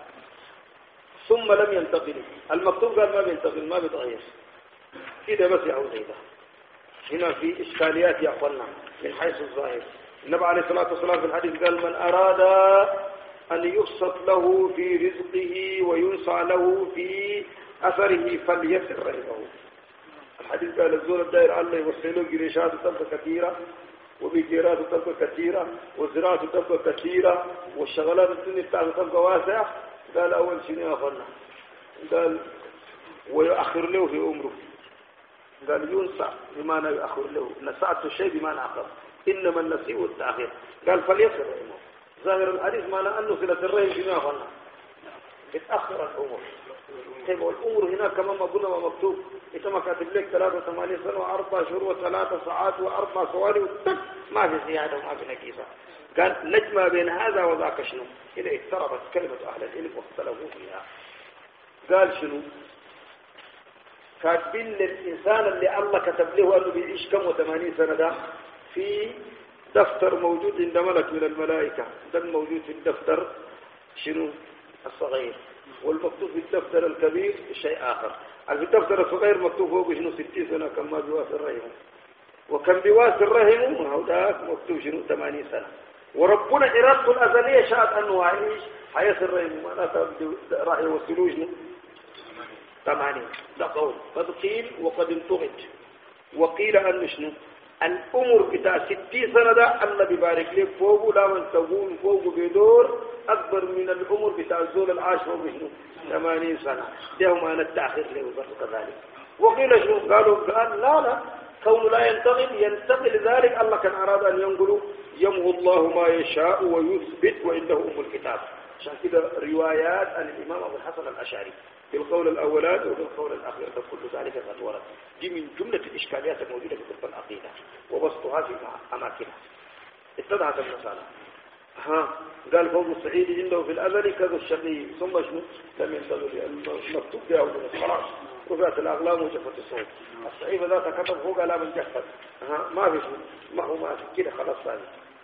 Speaker 1: ثم لم ينتقل المكتوب قال ما بينتقل ما بيتغير كده بس يعود هيدا. هنا في إشكاليات يا أخوانا من حيث الظاهر. النبي عليه الصلاة والسلام في الحديث قال من أراد أن يبسط له في رزقه وينسع له في أثره فليسر رزقه. الحديث قال الزور الدائر الله يوصله جريشات تبقى كثيرة وبيجيرات تبقى كثيرة والزراعة تبقى كثيرة والشغلات السنة تبقى واسعة. قال أول شيء يا أخوانا قال ويؤخر له في عمره. قال ينسع بمعنى يؤخر له نسعت الشيء بمعنى أخر إنما النسيء والتأخير. قال فليسر رحمه. ظاهر الحديث معنى أنه صلة الرحم شنو يا أخوانا يتأخر الأمور. طيب والأمور هنا كمان ما قلنا ما مكتوب إذا ما كاتب لك ثلاثة وثمانين سنة وأربع شهور وثلاثة ساعات وأربع ثواني وتك ما في زيادة وما في نكيسة. قال نجمع بين هذا وذاك شنو إذا اقتربت كلمة أهل العلم واختلفوا فيها. قال شنو كاتبين للإنسان اللي الله كتب له أنه بيعيش كم وثمانين سنة ده في دفتر موجود عند ملك من الملائكة. ده موجود في الدفتر شنو الصغير والمكتوب في الدفتر الكبير شيء آخر. في الدفتر الصغير مكتوب فوق شنو ستين سنة كما بيواسي الرحم وكم بيواسي الرحم وهو ذاك مكتوب شنو ثمانين سنة. وربنا إرادته الأزلية شاءت أنه يعيش حياة الرحم معناتها راح يوصلوه شنو ثمانين. ده قول قد قيل وقد انتقد وقيل أن شنو الأمر بتاع ستين سنة ده الله بيبارك لك فوقه لا من تقول فوقه بدور أكبر من الأمر بتاع الزول العاش فوقه شنو ثمانين سنة ده أنا التأخير له برضه كذلك. وقيل شنو قالوا قال لا لا كونه لا ينتقل ينتقل ذلك الله كان أراد أن ينقلوا يمحو الله ما يشاء ويثبت وعنده أم الكتاب. عشان كده روايات عن الإمام أبو الحسن الأشعري في القول الأولاني وفي القول الأخير كل ذلك قد ورد. دي من جملة الإشكاليات الموجودة في كتب العقيدة وبسطها في أماكنها. اتضحت المسألة. ها قال فوق السعيد عنده في الأزل كذا الشقي ثم شنو لم ينتظر المكتوب بها خلاص رفعت الأغلام وجفت الصوت. الصحيفة ذات كتب فوق لا من جفت ها ما في شنو ما هو ما في كده خلاص ثاني.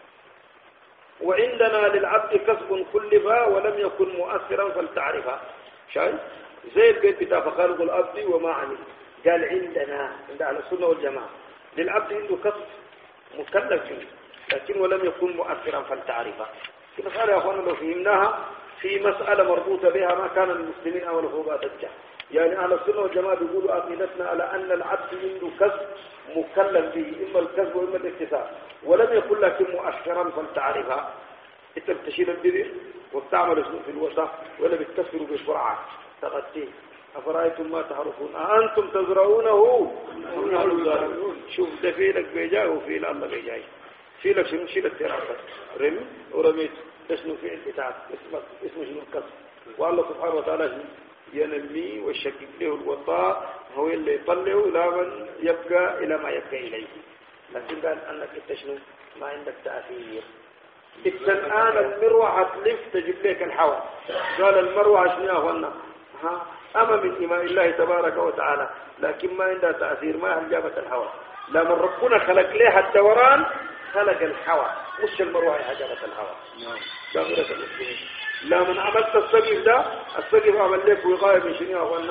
Speaker 1: وعندنا للعبد كسب كلفا ولم يكن مؤثرا فلتعرفا. شايف زي البيت بتاع فخالق العبد وما عمل. قال عندنا عند أهل السنة والجماعة للعبد عنده كسب مكلف فيه لكن ولم يكن مؤثرا فلتعرفا. كده قال يا أخوانا لو فهمناها في مسألة مربوطة بها ما كان المسلمين أول فوقات الجهل. يعني أهل السنة والجماعة بيقولوا عقيدتنا على أن العبد عنده كسب مكلف به إما الكسب وإما الاكتساب ولم يكن لكن مؤثرا فلتعرفها. أنت بتشيل البذر وبتعمل اسمه في الوسط ولا بتكسره بسرعة تغطيه. أفرأيتم ما تحرثون أأنتم تزرعونه أم نحن الزارعون. شوف ده فيلك بيجاي وفيل الله بيجاي. فيلك شنو شيلك ترعبك رمي ورميت اسمه فعل بتاعك اسمه اسمه شنو الكسب. والله سبحانه وتعالى ينمي والشكيك له الوطاء هو اللي يطلعه لا من يبقى إلى ما يبقى إليه. لكن قال أنك انت شنو ما عندك تأثير. الآن المروعة تلف تجيب لك الحوى. قال المروعة شنو يا أخوانا ها أما من إماء الله تبارك وتعالى لكن ما عندها تأثير ما هل جابت الحوى. لما ربنا خلق لها الدوران خلق الحوى مش المروعة جابت الحوى. شاملة المسلمين لما عملت السقف ده السقف عمل لك وقاية من شنو يا أخوانا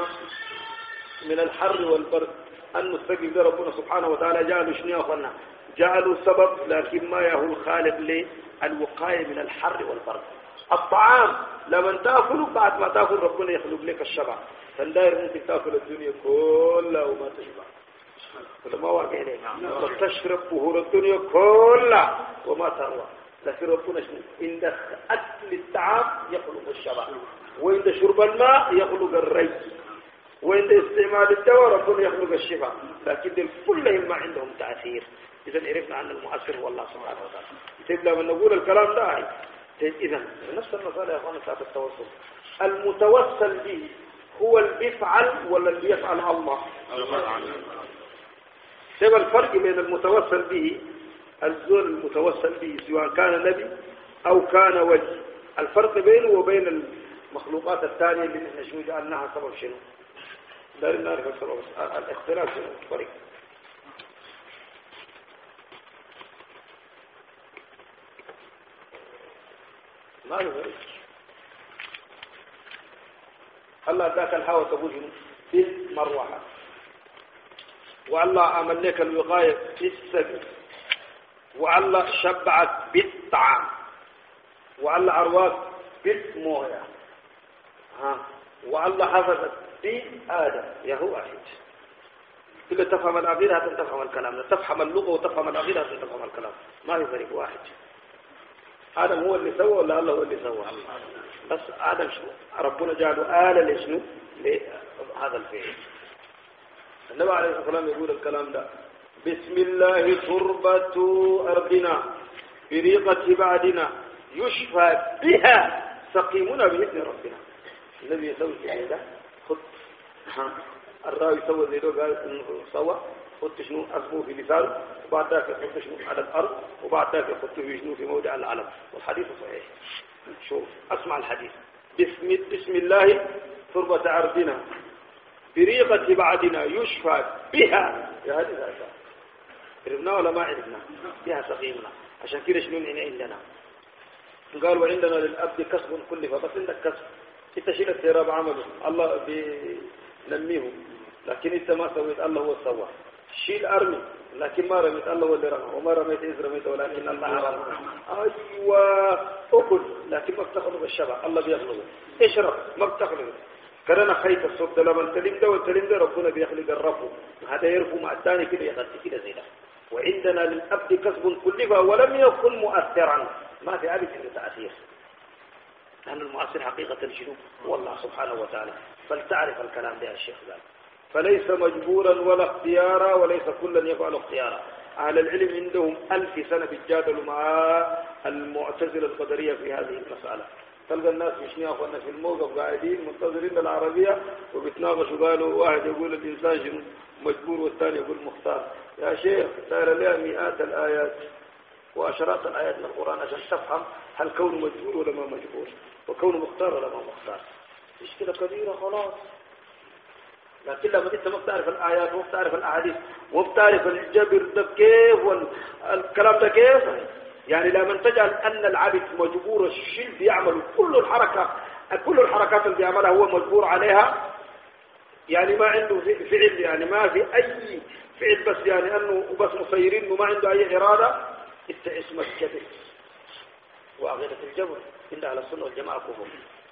Speaker 1: من الحر والبرد. أن السقف ده ربنا سبحانه وتعالى جعله شنو يا أخوانا جعلوا سبب لكن ما يهو الخالق للوقاية من الحر والبرد. الطعام لما تأكله بعد ما تأكل ربنا يخلق لك الشبع. فالدائر ممكن تأكل الدنيا كلها وما تشبع فلما واقع إليك تشرب بهور الدنيا كلها وما تروى. لكن ربنا شنو عند أكل الطعام يخلق الشبع وعند شرب الماء يخلق الري وعند استعمال الدواء ربنا يخلق الشفاء. لكن كلهم ما عندهم تأثير. إذا عرفنا أن المؤثر هو الله سبحانه وتعالى. طيب لما نقول الكلام ده طيب إذا نفس المسألة يا أخواني بتاعت التوسل. المتوسل به هو اللي بيفعل ولا اللي يفعل الله؟ طيب الفرق بين المتوسل به الزول المتوسل به سواء كان نبي أو كان ولي الفرق بينه وبين المخلوقات الثانية اللي نحن شنو جعلناها سبب شنو؟ دارين نعرف السبب الاختلاف شنو الفرق. ما يفرق. الله ذاك الهوى تقول في المروحة والله عمل لك الوقاية في السقف والله شبعك بالطعام والله عرواك بالمويه ها والله حفظك بآدم يا هو واحد. كل تفهم العقيدة حتى تفهم الكلام تفهم اللغة وتفهم العقيدة حتى تفهم الكلام ما في فرق واحد. آدم هو اللي سوى ولا الله هو اللي سوى؟ بس آدم شنو ربنا جعله آلة لشنو لهذا الفعل. النبي عليه الصلاة والسلام يقول الكلام ده بسم الله تربة أرضنا بريقة بعدنا يشفى بها سقيمنا بإذن ربنا. النبي يسوي الشيء ده خد الراوي يسوي زي ده قال انه سوى خد شنو اسمه في لسانه وبعد ذلك يحط شنو على الارض وبعد ذلك يحط في شنو في موضع العلم والحديث صحيح. شوف اسمع الحديث بسم بسم الله تربة أرضنا بريقة بعدنا يشفى بها يا هذه الأشياء عرفنا ولا ما عرفنا بها سقيمنا. عشان كده شنو عندنا قال وعندنا للأبد كسب كل فبس عندك كسب انت شيل التراب عمله الله بينميه لكن انت ما سويت الله هو سوى. شيل ارمي لكن ما رميت الله هو اللي رمى وما رميت اذ رميت ولكن الله رمى. ايوه اكل لكن ما بتاخذه بالشبع الله بيخلقه. اشرب ما بتاخذه كرنا خيط الصوت لما التلم ده والتلم ده ربنا بيخلق الرفو هذا يرفو مع الثاني كده يغطي كده زي ده وعندنا للأبد كسب كلف ولم يكن مؤثرا، ما في أبد تأثير، لأن المؤثر حقيقة شنو؟ هو الله سبحانه وتعالى. فلتعرف الكلام ده الشيخ ذلك. فليس مجبورا ولا اختيارا، وليس كلا يفعل اختيارا. أهل العلم عندهم ألف سنة بيتجادلوا مع المعتزلة القدرية في هذه المسألة. تلقى الناس مش أخواننا في الموقف قاعدين منتظرين العربية وبيتناقشوا، قالوا واحد يقول الإنسان شنو مجبور والثاني يقول مختار. يا شيخ داير لها مئات الآيات وعشرات الآيات من القرآن عشان تفهم هل كونه مجبور ولا ما مجبور، وكونه مختار ولا ما مختار. مشكلة كبيرة خلاص. لكن لما انت ما بتعرف الآيات وما بتعرف الأحاديث وما بتعرف الجبر ده كيف والكلام ده كيف، يعني لما تجعل أن العبد مجبور الشيء بيعمل كل الحركة كل الحركات اللي بيعملها هو مجبور عليها، يعني ما عنده فعل، يعني ما في أي فعل، بس يعني أنه بس مسيرين وما عنده أي إرادة، انت اسمك جبر. وعقيدة الجبر عند أهل السنة والجماعة كفر.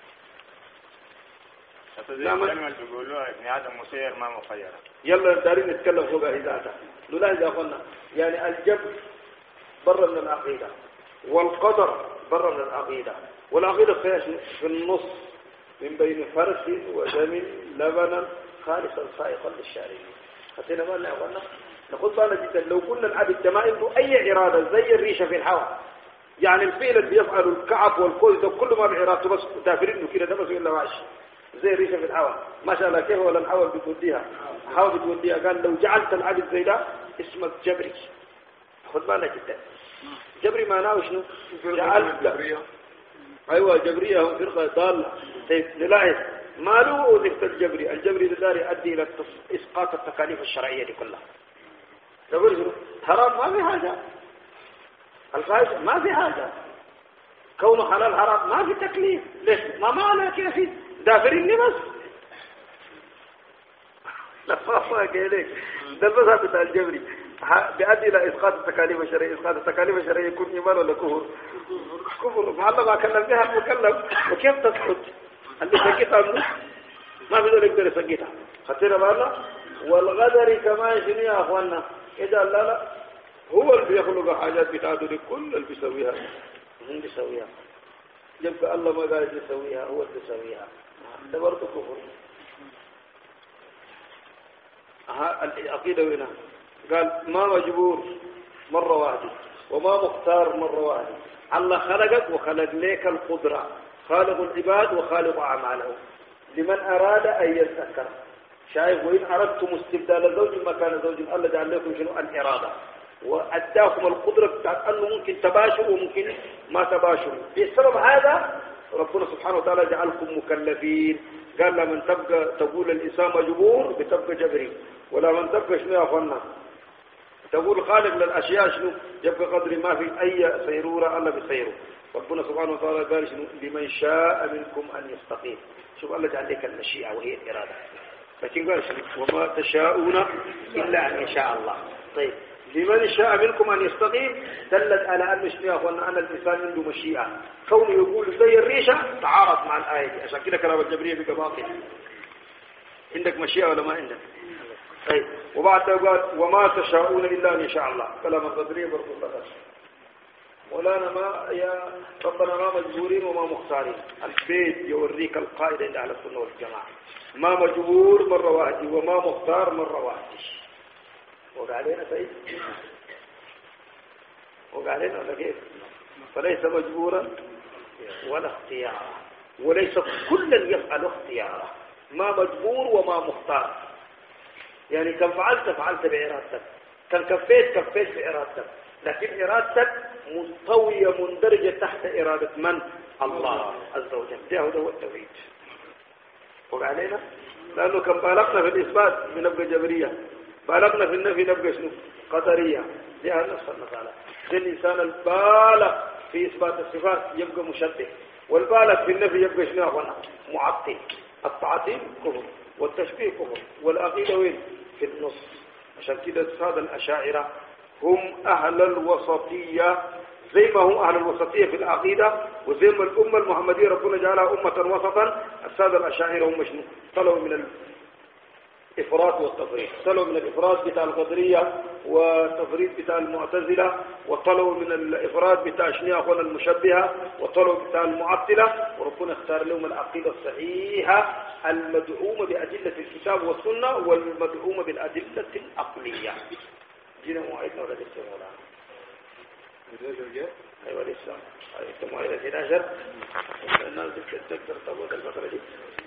Speaker 2: الكلمة اللي بيقولوها ابن آدم مسير ما مخير.
Speaker 1: يلا دارين نتكلم فوق ذاته. نلاحظ يا أخوانا يعني الجبر برا من العقيدة، والقدر برا من العقيدة، والعقيدة في النص من بين فرس ودم لبنا خالصا سائقا للشاربين. خطينا بالنا يا أخوانا، نقول بالنا جدا لو قلنا العبد ما عنده أي إرادة زي الريشة في الهواء، يعني الفيل اللي بيفعل الكعب والكوز ده كل ما بإرادته بس دافرينه كده ده بس إلا ماشي زي الريشة في الهواء، ما شاء الله كيف ولا الهواء بتوديها، الهواء بتوديها. قال لو جعلت العبد زي ده اسمك جبري. خد بالنا جدا، جبري معناه شنو؟ جعلت ايوه جبريه هم فرقه ضاله. طيب نلاحظ ما له وظيفه الجبري، الجبري ده يؤدي الى اسقاط التكاليف الشرعيه دي كلها. تقول شنو؟ حرام ما في حاجه، الفاحشه ما في حاجه، كونه حلال حرام ما في تكليف. ليش؟ ما معنى كيف دافريني بس لا ما كيلك ده المذهب بتاع الجبري بيؤدي الى اسقاط التكاليف الشرعيه. اسقاط التكاليف الشرعيه يكون ايمان ولا كفر؟ كفر. فعلا ما كلم بها المكلف وكيف تسقط اللي سقيتها ما في ذلك يقدر يسقيتها. خطينا بالنا. والغدر كمان شنو يا اخوانا؟ اذا لا لا هو اللي بيخلق حاجات بتاعته دي كل اللي بيسويها هم بيسويها، يبقى الله ما قال يسويها هو اللي بيسويها، ده برضه كفر. ها العقيده هنا قال ما مجبور مرة واحدة وما مختار مرة واحدة. الله خلقك وخلق لك القدرة، خالق العباد وخالق أعمالهم لمن أراد أن يذكر. شايف؟ وإن أردتم استبدال زوج مكان زوج الله جعل لكم شنو الإرادة، وأداكم القدرة بتاعت أنه ممكن تباشر وممكن ما تباشر. بسبب هذا ربنا سبحانه وتعالى جعلكم مكلفين. قال لمن تبقى تقول الإنسان مجبور بتبقى جبري، ولا من تبقى شنو يا أخوانا تقول خالق للأشياء شنو يبقى قدر ما في أي سيرورة الله بسيره. ربنا سبحانه وتعالى قال شنو لمن شاء منكم أن يستقيم. شوف الله جعل لك المشيئة وهي الإرادة، لكن قال شنو وما تشاءون إلا أن يشاء الله. طيب لمن شاء منكم أن يستقيم دلت على أن شنو يا أخوانا أن الإنسان عنده مشيئة. كونه يقول زي الريشة تعارض مع الآية دي، عشان كده كلام الجبرية بقى باطل. عندك مشيئة ولا ما عندك؟ طيب وبعد قال وما تشاءون إلا أن يشاء الله. كلام القدرية برضو قدر. مولانا ما يا ربنا ما مجبورين وما مختارين. البيت يوريك القاعدة عند أهل السنة والجماعة، ما مجبور مرة واحدة وما مختار مرة واحدة. وقالينا سيد وقالينا ولا كيف؟ فليس مجبورا ولا اختيارا، وليس كلا يفعل اختيارا. ما مجبور وما مختار، يعني كم فعلت فعلت بإرادتك، كم كفيت كفيت بإرادتك، لكن إرادتك مستوية مندرجة تحت إرادة من؟ الله عز وجل. ده هو التوحيد. وقالينا لأنه كم بالغنا في الإثبات بنبقى جبرية، بالغنا في النفي نبقى شنو؟ قدرية. دي نفس المسألة. زي الإنسان البالغ في إثبات الصفات يبقى مشبه، والبالغ في النفي يبقى شنو أخوانا؟ معطل. التعطيل كفر والتشبيه كفر، والعقيدة وين؟ في النص. عشان كده هذا الأشاعرة هم أهل الوسطية، زي ما هم أهل الوسطية في العقيدة، وزي ما الأمة المحمدية ربنا جعلها أمة وسطا. السادة الأشاعرة هم شنو؟ طلعوا من الإفراط والتفريط. طلعوا من الإفراط بتاع القدرية والتفريط بتاع المعتزلة، وطلعوا من الإفراط بتاع شنو أخونا المشبهة، وطلعوا بتاع المعطلة، وربنا اختار لهم العقيدة الصحيحة المدعومة بأدلة الكتاب والسنة والمدعومة بالأدلة العقلية. جينا موعدنا ولا لسه مولانا؟ أيوة لسه. أيوة موعدنا اثني عشر. الناس تقدر تقول الفترة دي.